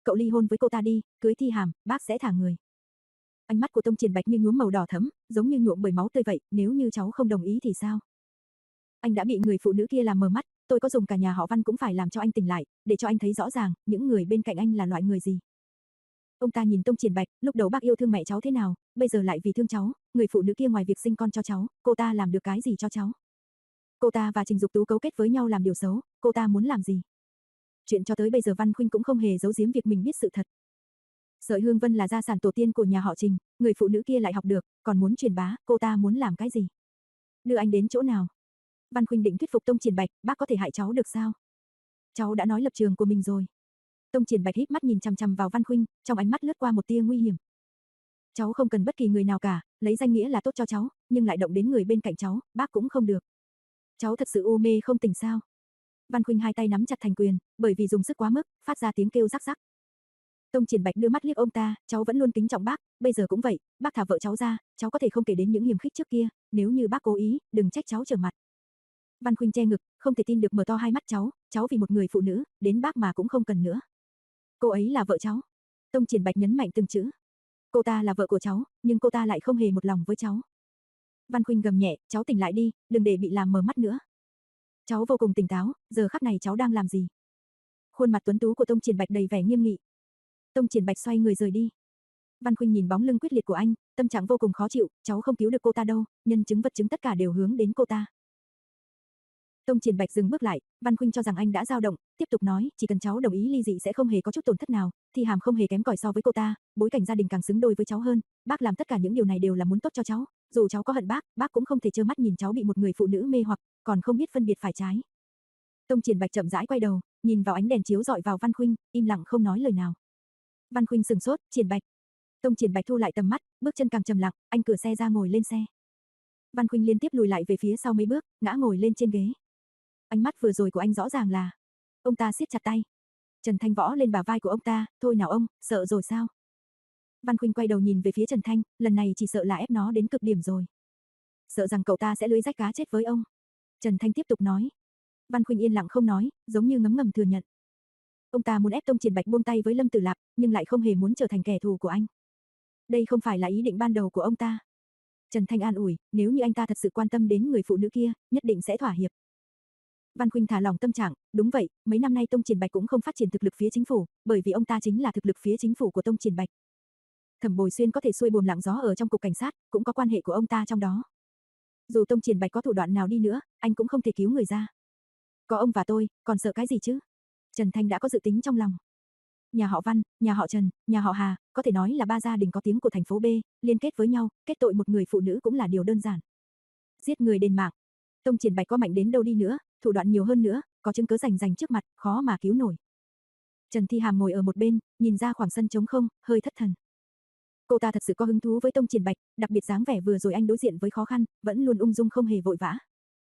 cậu ly hôn với cô ta đi, cưới Thi Hàm, bác sẽ thả người. Ánh mắt của Tông Triển Bạch như nhuốm màu đỏ thẫm, giống như nhuộm bởi máu tươi vậy, nếu như cháu không đồng ý thì sao? Anh đã bị người phụ nữ kia làm mờ mắt, tôi có dùng cả nhà họ Văn cũng phải làm cho anh tỉnh lại, để cho anh thấy rõ ràng, những người bên cạnh anh là loại người gì. Ông ta nhìn Tông Triển Bạch, lúc đầu bác yêu thương mẹ cháu thế nào, bây giờ lại vì thương cháu, người phụ nữ kia ngoài việc sinh con cho cháu, cô ta làm được cái gì cho cháu? Cô ta và Trình Dục Tú cấu kết với nhau làm điều xấu, cô ta muốn làm gì? Chuyện cho tới bây giờ Văn Khuynh cũng không hề giấu giếm việc mình biết sự thật. Sợi hương vân là gia sản tổ tiên của nhà họ Trình, người phụ nữ kia lại học được, còn muốn truyền bá, cô ta muốn làm cái gì? Đưa anh đến chỗ nào? Văn Khuynh định thuyết phục Tông Triển Bạch, bác có thể hại cháu được sao? Cháu đã nói lập trường của mình rồi. Tông Triển Bạch híp mắt nhìn chằm chằm vào Văn Khuynh, trong ánh mắt lướt qua một tia nguy hiểm. Cháu không cần bất kỳ người nào cả, lấy danh nghĩa là tốt cho cháu, nhưng lại động đến người bên cạnh cháu, bác cũng không được. Cháu thật sự u mê không tỉnh sao? Văn Khuynh hai tay nắm chặt thành quyền, bởi vì dùng sức quá mức, phát ra tiếng kêu rắc rắc. Tông Triển Bạch đưa mắt liếc ông ta, cháu vẫn luôn kính trọng bác, bây giờ cũng vậy, bác thả vợ cháu ra, cháu có thể không kể đến những hiềm khích trước kia, nếu như bác cố ý, đừng trách cháu trở mặt. Văn Khuynh che ngực, không thể tin được mở to hai mắt cháu, cháu vì một người phụ nữ, đến bác mà cũng không cần nữa. Cô ấy là vợ cháu. Tông Triển Bạch nhấn mạnh từng chữ. Cô ta là vợ của cháu, nhưng cô ta lại không hề một lòng với cháu. Văn Khuynh gầm nhẹ, cháu tỉnh lại đi, đừng để bị làm mờ mắt nữa. Cháu vô cùng tỉnh táo, giờ khắc này cháu đang làm gì? Khuôn mặt tuấn tú của Tông Triển Bạch đầy vẻ nghiêm nghị. Tông Triển Bạch xoay người rời đi. Văn Khuynh nhìn bóng lưng quyết liệt của anh, tâm trạng vô cùng khó chịu, cháu không cứu được cô ta đâu, nhân chứng vật chứng tất cả đều hướng đến cô ta. Tông Triển Bạch dừng bước lại, Văn Khuynh cho rằng anh đã dao động, tiếp tục nói, chỉ cần cháu đồng ý ly dị sẽ không hề có chút tổn thất nào, Thi Hàm không hề kém cỏi so với cô ta, bối cảnh gia đình càng xứng đôi với cháu hơn, bác làm tất cả những điều này đều là muốn tốt cho cháu, dù cháu có hận bác, bác cũng không thể trơ mắt nhìn cháu bị một người phụ nữ mê hoặc, còn không biết phân biệt phải trái. Tông Triển Bạch chậm rãi quay đầu, nhìn vào ánh đèn chiếu rọi vào Văn Khuynh, im lặng không nói lời nào. Văn Khuynh sừng sốt, Triển Bạch. Tông Triển Bạch thu lại tầm mắt, bước chân càng trầm lặng, anh cửa xe ra ngồi lên xe. Văn Khuynh liên tiếp lùi lại về phía sau mấy bước, ngã ngồi lên trên ghế. Ánh mắt vừa rồi của anh rõ ràng là... Ông ta siết chặt tay. Trần Thanh võ lên bả vai của ông ta, thôi nào ông, sợ rồi sao? Văn Khuynh quay đầu nhìn về phía Trần Thanh, lần này chỉ sợ là ép nó đến cực điểm rồi. Sợ rằng cậu ta sẽ lưới rách cá chết với ông. Trần Thanh tiếp tục nói. Văn Khuynh yên lặng không nói, giống như ngấm ngầm thừa nhận. Ông ta muốn ép Tông Triển Bạch buông tay với Lâm Tử Lạp, nhưng lại không hề muốn trở thành kẻ thù của anh. Đây không phải là ý định ban đầu của ông ta. Trần Thanh an ủi, nếu như anh ta thật sự quan tâm đến người phụ nữ kia, nhất định sẽ thỏa hiệp. Văn Khuynh thả lỏng tâm trạng, đúng vậy, mấy năm nay Tông Triển Bạch cũng không phát triển thực lực phía chính phủ, bởi vì ông ta chính là thực lực phía chính phủ của Tông Triển Bạch. Thẩm Bồi Xuyên có thể xuôi buồm lặng gió ở trong cục cảnh sát, cũng có quan hệ của ông ta trong đó. Dù Tông Triển Bạch có thủ đoạn nào đi nữa, anh cũng không thể cứu người ra. Có ông và tôi, còn sợ cái gì chứ? Trần Thanh đã có dự tính trong lòng. Nhà họ Văn, nhà họ Trần, nhà họ Hà, có thể nói là ba gia đình có tiếng của thành phố B, liên kết với nhau, kết tội một người phụ nữ cũng là điều đơn giản. Giết người đền mạng. Tông Triển Bạch có mạnh đến đâu đi nữa, thủ đoạn nhiều hơn nữa, có chứng cứ rành rành trước mặt, khó mà cứu nổi. Trần Thi Hàm ngồi ở một bên, nhìn ra khoảng sân trống không, hơi thất thần. Cô ta thật sự có hứng thú với Tông Triển Bạch, đặc biệt dáng vẻ vừa rồi anh đối diện với khó khăn, vẫn luôn ung dung không hề vội vã.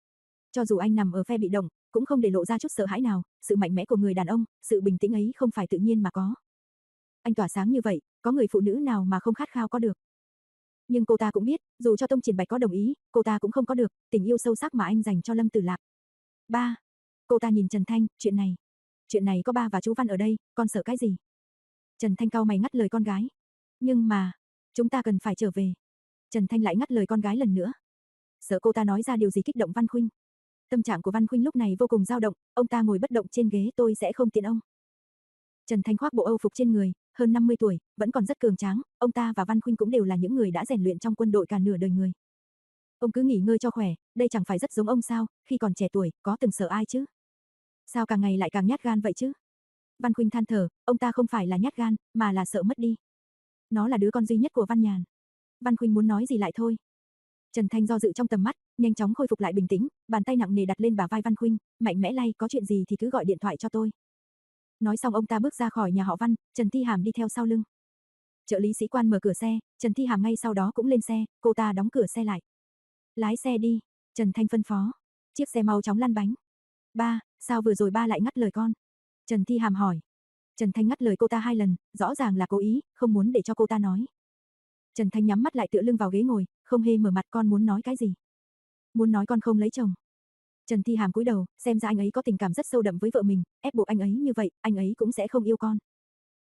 Cho dù anh nằm ở phe bị động, cũng không để lộ ra chút sợ hãi nào, sự mạnh mẽ của người đàn ông, sự bình tĩnh ấy không phải tự nhiên mà có. Anh tỏa sáng như vậy, có người phụ nữ nào mà không khát khao có được. Nhưng cô ta cũng biết, dù cho Tông Triển Bạch có đồng ý, cô ta cũng không có được, tình yêu sâu sắc mà anh dành cho Lâm Tử Lạp. Ba. Cô ta nhìn Trần Thanh, chuyện này. Chuyện này có ba và chú Văn ở đây, con sợ cái gì? Trần Thanh cau mày ngắt lời con gái. Nhưng mà, chúng ta cần phải trở về. Trần Thanh lại ngắt lời con gái lần nữa. Sợ cô ta nói ra điều gì kích động Văn Khuynh. Tâm trạng của Văn Khuynh lúc này vô cùng dao động, ông ta ngồi bất động trên ghế, tôi sẽ không tiện ông. Trần Thanh khoác bộ Âu phục trên người, hơn năm mươi tuổi, vẫn còn rất cường tráng, ông ta và Văn Khuynh cũng đều là những người đã rèn luyện trong quân đội cả nửa đời người. Ông cứ nghỉ ngơi cho khỏe, đây chẳng phải rất giống ông sao, khi còn trẻ tuổi, có từng sợ ai chứ? Sao càng ngày lại càng nhát gan vậy chứ? Văn Khuynh than thở, ông ta không phải là nhát gan, mà là sợ mất đi. Nó là đứa con duy nhất của Văn Nhàn. Văn Khuynh muốn nói gì lại thôi. Trần Thanh do dự trong tầm mắt, nhanh chóng khôi phục lại bình tĩnh, bàn tay nặng nề đặt lên bả vai Văn Khuynh, mạnh mẽ lay, có chuyện gì thì cứ gọi điện thoại cho tôi. Nói xong ông ta bước ra khỏi nhà họ Văn, Trần Thi Hàm đi theo sau lưng. Trợ lý sĩ quan mở cửa xe, Trần Thi Hàm ngay sau đó cũng lên xe, cô ta đóng cửa xe lại. Lái xe đi, Trần Thanh phân phó. Chiếc xe mau chóng lăn bánh. Ba, sao vừa rồi ba lại ngắt lời con? Trần Thi Hàm hỏi. Trần Thanh ngắt lời cô ta hai lần, rõ ràng là cố ý, không muốn để cho cô ta nói. Trần Thanh nhắm mắt lại tựa lưng vào ghế ngồi, không hề mở mặt. Con muốn nói cái gì? Muốn nói con không lấy chồng. Trần Thi Hàm cúi đầu, xem ra anh ấy có tình cảm rất sâu đậm với vợ mình, ép buộc anh ấy như vậy, anh ấy cũng sẽ không yêu con.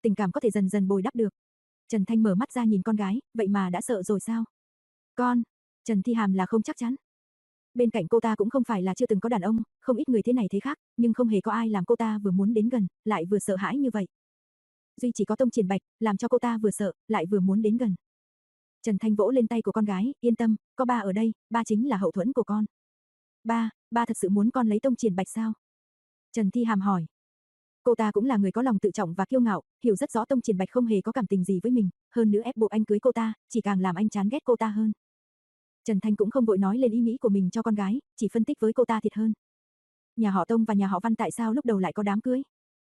tình cảm có thể dần dần bồi đắp được. Trần Thanh mở mắt ra nhìn con gái, vậy mà đã sợ rồi sao? Con, Trần Thi Hàm là không chắc chắn. Bên cạnh cô ta cũng không phải là chưa từng có đàn ông, không ít người thế này thế khác, nhưng không hề có ai làm cô ta vừa muốn đến gần, lại vừa sợ hãi như vậy. Duy chỉ có Tông Triển Bạch, làm cho cô ta vừa sợ, lại vừa muốn đến gần. Trần Thanh vỗ lên tay của con gái, yên tâm, có ba ở đây, ba chính là hậu thuẫn của con. Ba, ba thật sự muốn con lấy Tông Triển Bạch sao? Trần Thi Hàm hỏi. Cô ta cũng là người có lòng tự trọng và kiêu ngạo, hiểu rất rõ Tông Triển Bạch không hề có cảm tình gì với mình, hơn nữa ép buộc anh cưới cô ta, chỉ càng làm anh chán ghét cô ta hơn. Trần Thanh cũng không vội nói lên ý nghĩ của mình cho con gái, chỉ phân tích với cô ta thiệt hơn. Nhà họ Tông và nhà họ Văn tại sao lúc đầu lại có đám cưới?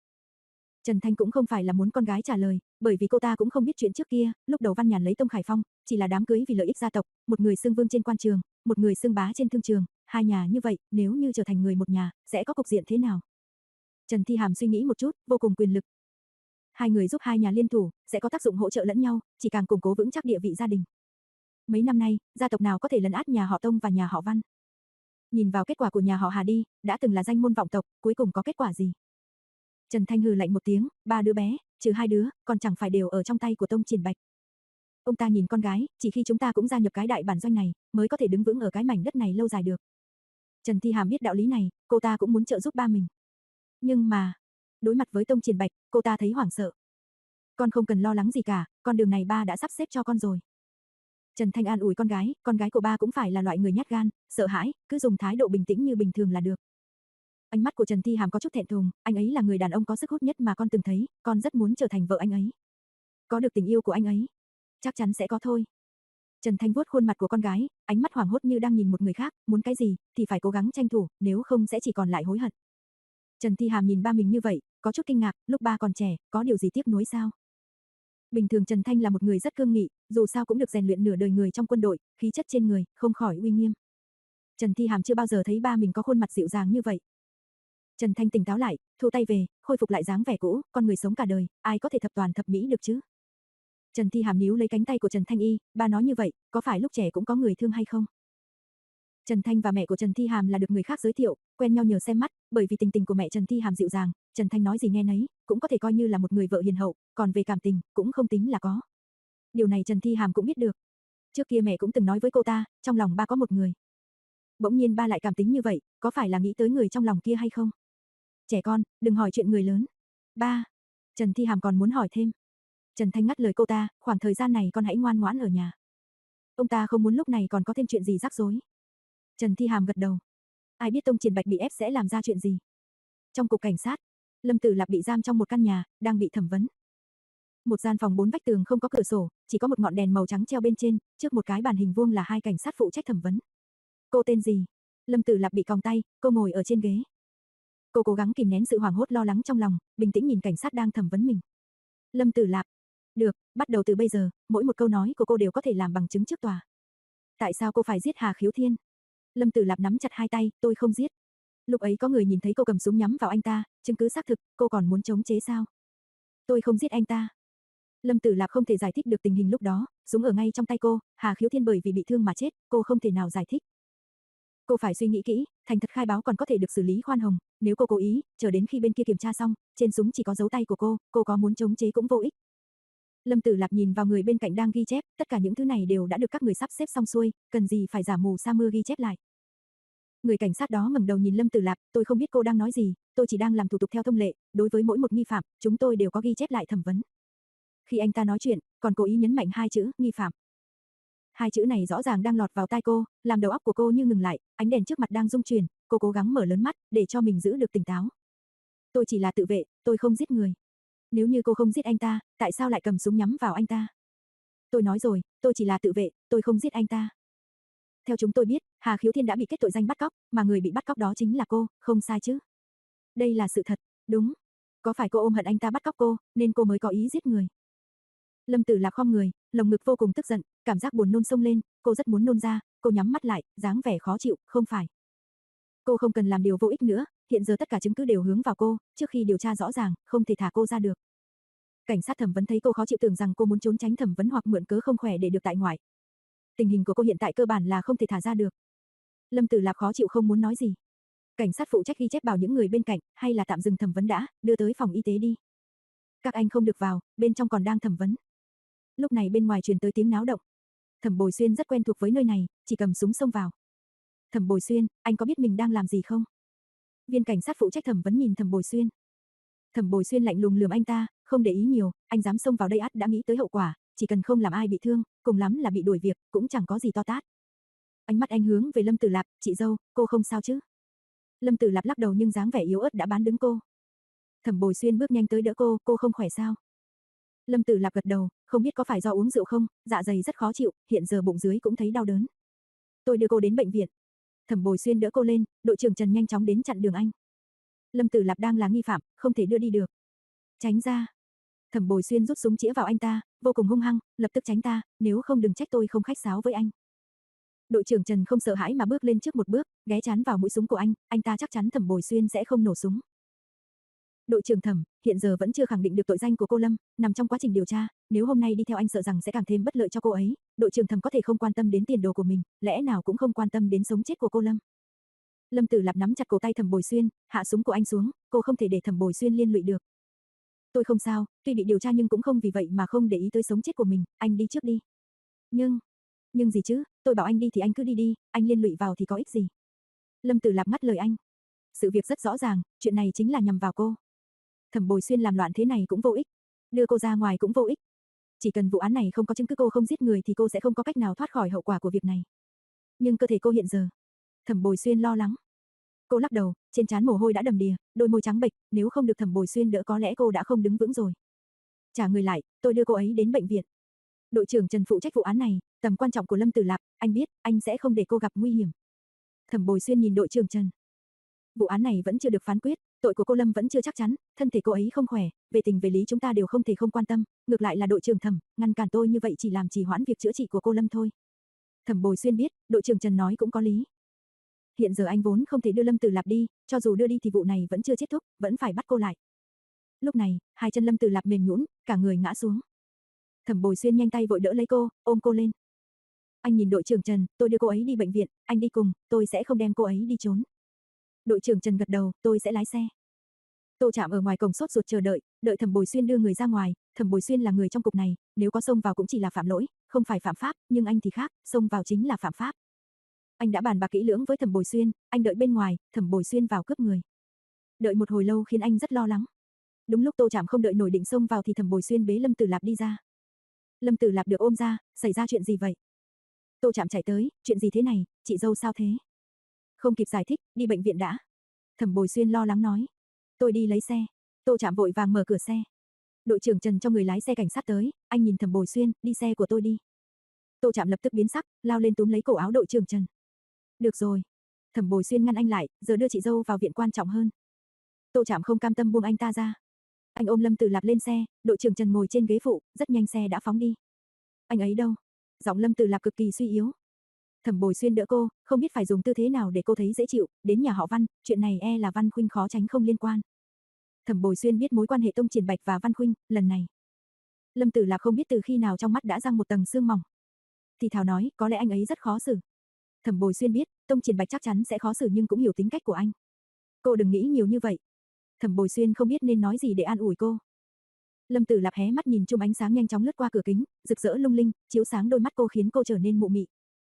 Trần Thanh cũng không phải là muốn con gái trả lời, bởi vì cô ta cũng không biết chuyện trước kia, lúc đầu Văn Nhàn lấy Tông Khải Phong, chỉ là đám cưới vì lợi ích gia tộc, một người xưng vương trên quan trường, một người xưng bá trên thương trường, hai nhà như vậy, nếu như trở thành người một nhà, sẽ có cục diện thế nào? Trần Thi Hàm suy nghĩ một chút, vô cùng quyền lực. Hai người giúp hai nhà liên thủ, sẽ có tác dụng hỗ trợ lẫn nhau, chỉ càng củng cố vững chắc địa vị gia đình. Mấy năm nay, gia tộc nào có thể lấn át nhà họ Tông và nhà họ Văn? Nhìn vào kết quả của nhà họ Hà đi, đã từng là danh môn vọng tộc, cuối cùng có kết quả gì? Trần Thanh hừ lạnh một tiếng, ba đứa bé, trừ hai đứa, còn chẳng phải đều ở trong tay của Tông Triển Bạch. Ông ta nhìn con gái, chỉ khi chúng ta cũng gia nhập cái đại bản doanh này, mới có thể đứng vững ở cái mảnh đất này lâu dài được. Trần Thi Hàm biết đạo lý này, cô ta cũng muốn trợ giúp ba mình. Nhưng mà, đối mặt với Tông Triển Bạch, cô ta thấy hoảng sợ. Con không cần lo lắng gì cả, con đường này ba đã sắp xếp cho con rồi. Trần Thanh an ủi con gái, con gái của ba cũng phải là loại người nhát gan, sợ hãi, cứ dùng thái độ bình tĩnh như bình thường là được. Ánh mắt của Trần Thi Hàm có chút thẹn thùng, anh ấy là người đàn ông có sức hút nhất mà con từng thấy, con rất muốn trở thành vợ anh ấy. Có được tình yêu của anh ấy, chắc chắn sẽ có thôi. Trần Thanh vuốt khuôn mặt của con gái, ánh mắt hoảng hốt như đang nhìn một người khác, muốn cái gì thì phải cố gắng tranh thủ, nếu không sẽ chỉ còn lại hối hận. Trần Thi Hàm nhìn ba mình như vậy, có chút kinh ngạc, lúc ba còn trẻ, có điều gì tiếc nuối sao? Bình thường Trần Thanh là một người rất cương nghị, dù sao cũng được rèn luyện nửa đời người trong quân đội, khí chất trên người, không khỏi uy nghiêm. Trần Thi Hàm chưa bao giờ thấy ba mình có khuôn mặt dịu dàng như vậy. Trần Thanh tỉnh táo lại, thu tay về, khôi phục lại dáng vẻ cũ, con người sống cả đời, ai có thể thập toàn thập mỹ được chứ? Trần Thi Hàm níu lấy cánh tay của Trần Thanh Y, ba nói như vậy, có phải lúc trẻ cũng có người thương hay không? Trần Thanh và mẹ của Trần Thi Hàm là được người khác giới thiệu, quen nhau nhờ xem mắt, bởi vì tình tình của mẹ Trần Thi Hàm dịu dàng, Trần Thanh nói gì nghe nấy, cũng có thể coi như là một người vợ hiền hậu, còn về cảm tình, cũng không tính là có. Điều này Trần Thi Hàm cũng biết được. Trước kia mẹ cũng từng nói với cô ta, trong lòng ba có một người. Bỗng nhiên ba lại cảm tính như vậy, có phải là nghĩ tới người trong lòng kia hay không? Trẻ con, đừng hỏi chuyện người lớn. Ba. Trần Thi Hàm còn muốn hỏi thêm. Trần Thanh ngắt lời cô ta, khoảng thời gian này con hãy ngoan ngoãn ở nhà. Ông ta không muốn lúc này còn có thêm chuyện gì rắc rối. Trần Thi Hàm gật đầu. Ai biết Tông Triển Bạch bị ép sẽ làm ra chuyện gì? Trong cục cảnh sát, Lâm Tử Lạp bị giam trong một căn nhà, đang bị thẩm vấn. Một gian phòng bốn vách tường không có cửa sổ, chỉ có một ngọn đèn màu trắng treo bên trên, trước một cái bàn hình vuông là hai cảnh sát phụ trách thẩm vấn. Cô tên gì? Lâm Tử Lạp bị còng tay, cô ngồi ở trên ghế. Cô cố gắng kìm nén sự hoảng hốt lo lắng trong lòng, bình tĩnh nhìn cảnh sát đang thẩm vấn mình. Lâm Tử Lạp. Được, bắt đầu từ bây giờ, mỗi một câu nói của cô đều có thể làm bằng chứng trước tòa. Tại sao cô phải giết Hà Khiếu Thiên? Lâm Tử Lạp nắm chặt hai tay, tôi không giết. Lúc ấy có người nhìn thấy cô cầm súng nhắm vào anh ta, chứng cứ xác thực, cô còn muốn chống chế sao? Tôi không giết anh ta. Lâm Tử Lạp không thể giải thích được tình hình lúc đó, súng ở ngay trong tay cô, Hà Khiếu Thiên bởi vì bị thương mà chết, cô không thể nào giải thích. Cô phải suy nghĩ kỹ, thành thật khai báo còn có thể được xử lý khoan hồng, nếu cô cố ý, chờ đến khi bên kia kiểm tra xong, trên súng chỉ có dấu tay của cô, cô có muốn chống chế cũng vô ích. Lâm Tử Lạp nhìn vào người bên cạnh đang ghi chép, tất cả những thứ này đều đã được các người sắp xếp xong xuôi, cần gì phải giả mù sa mưa ghi chép lại. Người cảnh sát đó ngẩng đầu nhìn Lâm Tử Lạp, tôi không biết cô đang nói gì, tôi chỉ đang làm thủ tục theo thông lệ, đối với mỗi một nghi phạm, chúng tôi đều có ghi chép lại thẩm vấn. Khi anh ta nói chuyện, còn cố ý nhấn mạnh hai chữ, nghi phạm. Hai chữ này rõ ràng đang lọt vào tai cô, làm đầu óc của cô như ngừng lại, ánh đèn trước mặt đang rung chuyển, cô cố gắng mở lớn mắt, để cho mình giữ được tỉnh táo. Tôi chỉ là tự vệ, tôi không giết người. Nếu như cô không giết anh ta, tại sao lại cầm súng nhắm vào anh ta? Tôi nói rồi, tôi chỉ là tự vệ, tôi không giết anh ta. Theo chúng tôi biết, Hà Khiếu Thiên đã bị kết tội danh bắt cóc, mà người bị bắt cóc đó chính là cô, không sai chứ? Đây là sự thật, đúng. Có phải cô ôm hận anh ta bắt cóc cô, nên cô mới có ý giết người? Lâm Tử Lạp khom người, lồng ngực vô cùng tức giận, cảm giác buồn nôn xông lên, cô rất muốn nôn ra, cô nhắm mắt lại, dáng vẻ khó chịu, không phải. Cô không cần làm điều vô ích nữa, hiện giờ tất cả chứng cứ đều hướng vào cô, trước khi điều tra rõ ràng, không thể thả cô ra được. Cảnh sát thẩm vấn thấy cô khó chịu tưởng rằng cô muốn trốn tránh thẩm vấn hoặc mượn cớ không khỏe để được tại ngoại. Tình hình của cô hiện tại cơ bản là không thể thả ra được. Lâm Tử Lạp khó chịu không muốn nói gì. Cảnh sát phụ trách ghi chép bảo những người bên cạnh, hay là tạm dừng thẩm vấn đã, đưa tới phòng y tế đi. các anh không được vào, bên trong còn đang thẩm vấn. Lúc này bên ngoài truyền tới tiếng náo động. Thẩm Bồi Xuyên rất quen thuộc với nơi này, chỉ cầm súng xông vào. Thẩm Bồi Xuyên, anh có biết mình đang làm gì không? Viên cảnh sát phụ trách thẩm vấn nhìn Thẩm Bồi Xuyên. Thẩm Bồi Xuyên lạnh lùng lườm anh ta, không để ý nhiều, anh dám xông vào đây ắt đã nghĩ tới hậu quả, chỉ cần không làm ai bị thương, cùng lắm là bị đuổi việc, cũng chẳng có gì to tát. Ánh mắt anh hướng về Lâm Tử Lạp, chị dâu, cô không sao chứ? Lâm Tử Lạp lắc đầu nhưng dáng vẻ yếu ớt đã bán đứng cô. Thẩm Bồi Xuyên bước nhanh tới đỡ cô, cô không khỏe sao? Lâm Tử Lạp gật đầu, không biết có phải do uống rượu không, dạ dày rất khó chịu, hiện giờ bụng dưới cũng thấy đau đớn. Tôi đưa cô đến bệnh viện. Thẩm Bồi Xuyên đỡ cô lên, đội trưởng Trần nhanh chóng đến chặn đường anh. Lâm Tử Lạp đang là nghi phạm, không thể đưa đi được. Tránh ra. Thẩm Bồi Xuyên rút súng chĩa vào anh ta, vô cùng hung hăng, lập tức tránh ta, nếu không đừng trách tôi không khách sáo với anh. Đội trưởng Trần không sợ hãi mà bước lên trước một bước, ghé chán vào mũi súng của anh, anh ta chắc chắn Thẩm Bồi Xuyên sẽ không nổ súng. Đội trưởng Thẩm, hiện giờ vẫn chưa khẳng định được tội danh của cô Lâm, nằm trong quá trình điều tra, nếu hôm nay đi theo anh sợ rằng sẽ càng thêm bất lợi cho cô ấy, đội trưởng Thẩm có thể không quan tâm đến tiền đồ của mình, lẽ nào cũng không quan tâm đến sống chết của cô Lâm. Lâm Tử Lạp nắm chặt cổ tay Thẩm Bồi Xuyên, hạ súng của anh xuống, cô không thể để Thẩm Bồi Xuyên liên lụy được. Tôi không sao, tuy bị điều tra nhưng cũng không vì vậy mà không để ý tới sống chết của mình, anh đi trước đi. Nhưng, nhưng gì chứ, tôi bảo anh đi thì anh cứ đi đi, anh liên lụy vào thì có ích gì. Lâm Tử Lạp ngắt lời anh. Sự việc rất rõ ràng, chuyện này chính là nhằm vào cô. Thẩm Bồi Xuyên làm loạn thế này cũng vô ích, đưa cô ra ngoài cũng vô ích. Chỉ cần vụ án này không có chứng cứ cô không giết người thì cô sẽ không có cách nào thoát khỏi hậu quả của việc này. Nhưng cơ thể cô hiện giờ, Thẩm Bồi Xuyên lo lắng. Cô lắc đầu, trên trán mồ hôi đã đầm đìa, đôi môi trắng bệch, nếu không được Thẩm Bồi Xuyên đỡ có lẽ cô đã không đứng vững rồi. Trả người lại, tôi đưa cô ấy đến bệnh viện. Đội trưởng Trần phụ trách vụ án này, tầm quan trọng của Lâm Tử Lạp, anh biết, anh sẽ không để cô gặp nguy hiểm. Thẩm Bồi Xuyên nhìn đội trưởng Trần. Vụ án này vẫn chưa được phán quyết, tội của cô Lâm vẫn chưa chắc chắn, thân thể cô ấy không khỏe, về tình về lý chúng ta đều không thể không quan tâm, ngược lại là đội trưởng Thẩm, ngăn cản tôi như vậy chỉ làm trì hoãn việc chữa trị của cô Lâm thôi. Thẩm Bồi Xuyên biết, đội trưởng Trần nói cũng có lý. Hiện giờ anh vốn không thể đưa Lâm Tử Lạp đi, cho dù đưa đi thì vụ này vẫn chưa kết thúc, vẫn phải bắt cô lại. Lúc này, hai chân Lâm Tử Lạp mềm nhũn, cả người ngã xuống. Thẩm Bồi Xuyên nhanh tay vội đỡ lấy cô, ôm cô lên. Anh nhìn đội trưởng Trần, tôi đưa cô ấy đi bệnh viện, anh đi cùng, tôi sẽ không đem cô ấy đi trốn. Đội trưởng Trần gật đầu, tôi sẽ lái xe. Tô Trạm ở ngoài cổng sốt ruột chờ đợi, đợi Thẩm Bồi Xuyên đưa người ra ngoài, Thẩm Bồi Xuyên là người trong cục này, nếu có xông vào cũng chỉ là phạm lỗi, không phải phạm pháp, nhưng anh thì khác, xông vào chính là phạm pháp. Anh đã bàn bạc kỹ lưỡng với Thẩm Bồi Xuyên, anh đợi bên ngoài, Thẩm Bồi Xuyên vào cướp người. Đợi một hồi lâu khiến anh rất lo lắng. Đúng lúc Tô Trạm không đợi nổi định xông vào thì Thẩm Bồi Xuyên bế Lâm Tử Lạp đi ra. Lâm Tử Lạp được ôm ra, xảy ra chuyện gì vậy? Tô Trạm chạy tới, chuyện gì thế này, chị dâu sao thế? Không kịp giải thích, đi bệnh viện đã. Thẩm Bồi Xuyên lo lắng nói. Tôi đi lấy xe. Tô Trạm vội vàng mở cửa xe. Đội trưởng Trần cho người lái xe cảnh sát tới, anh nhìn Thẩm Bồi Xuyên, đi xe của tôi đi. Tô Trạm lập tức biến sắc, lao lên túm lấy cổ áo đội trưởng Trần. Được rồi. Thẩm Bồi Xuyên ngăn anh lại, giờ đưa chị dâu vào viện quan trọng hơn. Tô Trạm không cam tâm buông anh ta ra. Anh ôm Lâm Tử Lạp lên xe, đội trưởng Trần ngồi trên ghế phụ, rất nhanh xe đã phóng đi. Anh ấy đâu? Giọng Lâm Tử Lạp cực kỳ suy yếu. Thẩm Bồi Xuyên đỡ cô, không biết phải dùng tư thế nào để cô thấy dễ chịu, đến nhà họ Văn, chuyện này e là Văn Khuynh khó tránh không liên quan. Thẩm Bồi Xuyên biết mối quan hệ Tông Triển Bạch và Văn Khuynh, lần này. Lâm Tử Lạp không biết từ khi nào trong mắt đã răng một tầng sương mỏng. Thì thào nói, có lẽ anh ấy rất khó xử. Thẩm Bồi Xuyên biết, Tông Triển Bạch chắc chắn sẽ khó xử nhưng cũng hiểu tính cách của anh. Cô đừng nghĩ nhiều như vậy. Thẩm Bồi Xuyên không biết nên nói gì để an ủi cô. Lâm Tử Lạp hé mắt nhìn chùm ánh sáng nhanh chóng lướt qua cửa kính, rực rỡ lung linh, chiếu sáng đôi mắt cô khiến cô trở nên mụ mị.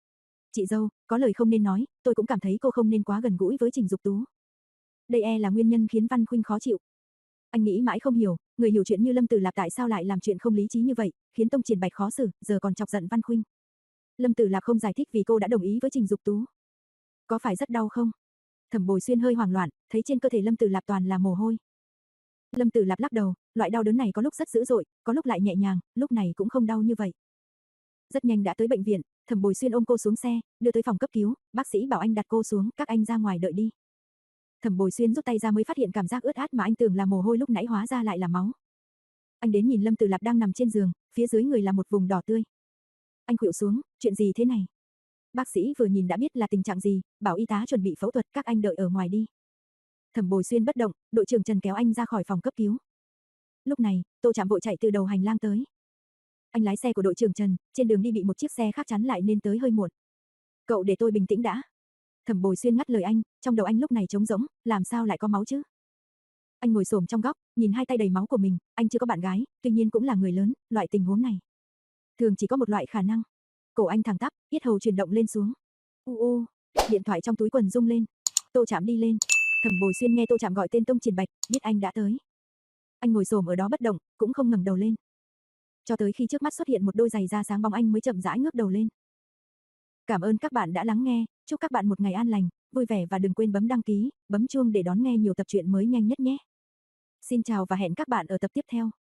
Chị dâu, có lời không nên nói, tôi cũng cảm thấy cô không nên quá gần gũi với Trình Dục Tú. Đây e là nguyên nhân khiến Văn Khuynh khó chịu. Anh nghĩ mãi không hiểu, người hiểu chuyện như Lâm Tử Lạp tại sao lại làm chuyện không lý trí như vậy, khiến Tông Triển Bạch khó xử, giờ còn chọc giận Văn Khuynh. Lâm Tử Lạp không giải thích vì cô đã đồng ý với Trình Dục Tú. Có phải rất đau không? Thẩm Bồi Xuyên hơi hoảng loạn, thấy trên cơ thể Lâm Tử Lạp toàn là mồ hôi. Lâm Tử Lạp lắc đầu, loại đau đớn này có lúc rất dữ dội, có lúc lại nhẹ nhàng, lúc này cũng không đau như vậy. Rất nhanh đã tới bệnh viện, Thẩm Bồi Xuyên ôm cô xuống xe, đưa tới phòng cấp cứu, bác sĩ bảo anh đặt cô xuống, các anh ra ngoài đợi đi. Thẩm Bồi Xuyên rút tay ra mới phát hiện cảm giác ướt át mà anh tưởng là mồ hôi lúc nãy hóa ra lại là máu. Anh đến nhìn Lâm Tử Lạp đang nằm trên giường, phía dưới người là một vùng đỏ tươi. Anh khuỵu xuống, chuyện gì thế này? Bác sĩ vừa nhìn đã biết là tình trạng gì, bảo y tá chuẩn bị phẫu thuật, các anh đợi ở ngoài đi. Thẩm Bồi Xuyên bất động, đội trưởng Trần kéo anh ra khỏi phòng cấp cứu. Lúc này, Tô Trạm vội chạy từ đầu hành lang tới. Anh lái xe của đội trưởng Trần, trên đường đi bị một chiếc xe khác chắn lại nên tới hơi muộn. Cậu để tôi bình tĩnh đã. Thẩm Bồi Xuyên ngắt lời anh, trong đầu anh lúc này trống rỗng, làm sao lại có máu chứ? Anh ngồi xổm trong góc, nhìn hai tay đầy máu của mình, anh chưa có bạn gái, tuy nhiên cũng là người lớn, loại tình huống này thường chỉ có một loại khả năng. Cổ anh thẳng tắp, yết hầu chuyển động lên xuống. U u, điện thoại trong túi quần rung lên. Tô Trạm đi lên. Thẩm Bồi Xuyên nghe Tô Trạm gọi tên Tông Triển Bạch, biết anh đã tới. Anh ngồi xổm ở đó bất động, cũng không ngẩng đầu lên. Cho tới khi trước mắt xuất hiện một đôi giày da sáng bóng anh mới chậm rãi ngước đầu lên. Cảm ơn các bạn đã lắng nghe, chúc các bạn một ngày an lành, vui vẻ và đừng quên bấm đăng ký, bấm chuông để đón nghe nhiều tập truyện mới nhanh nhất nhé. Xin chào và hẹn các bạn ở tập tiếp theo.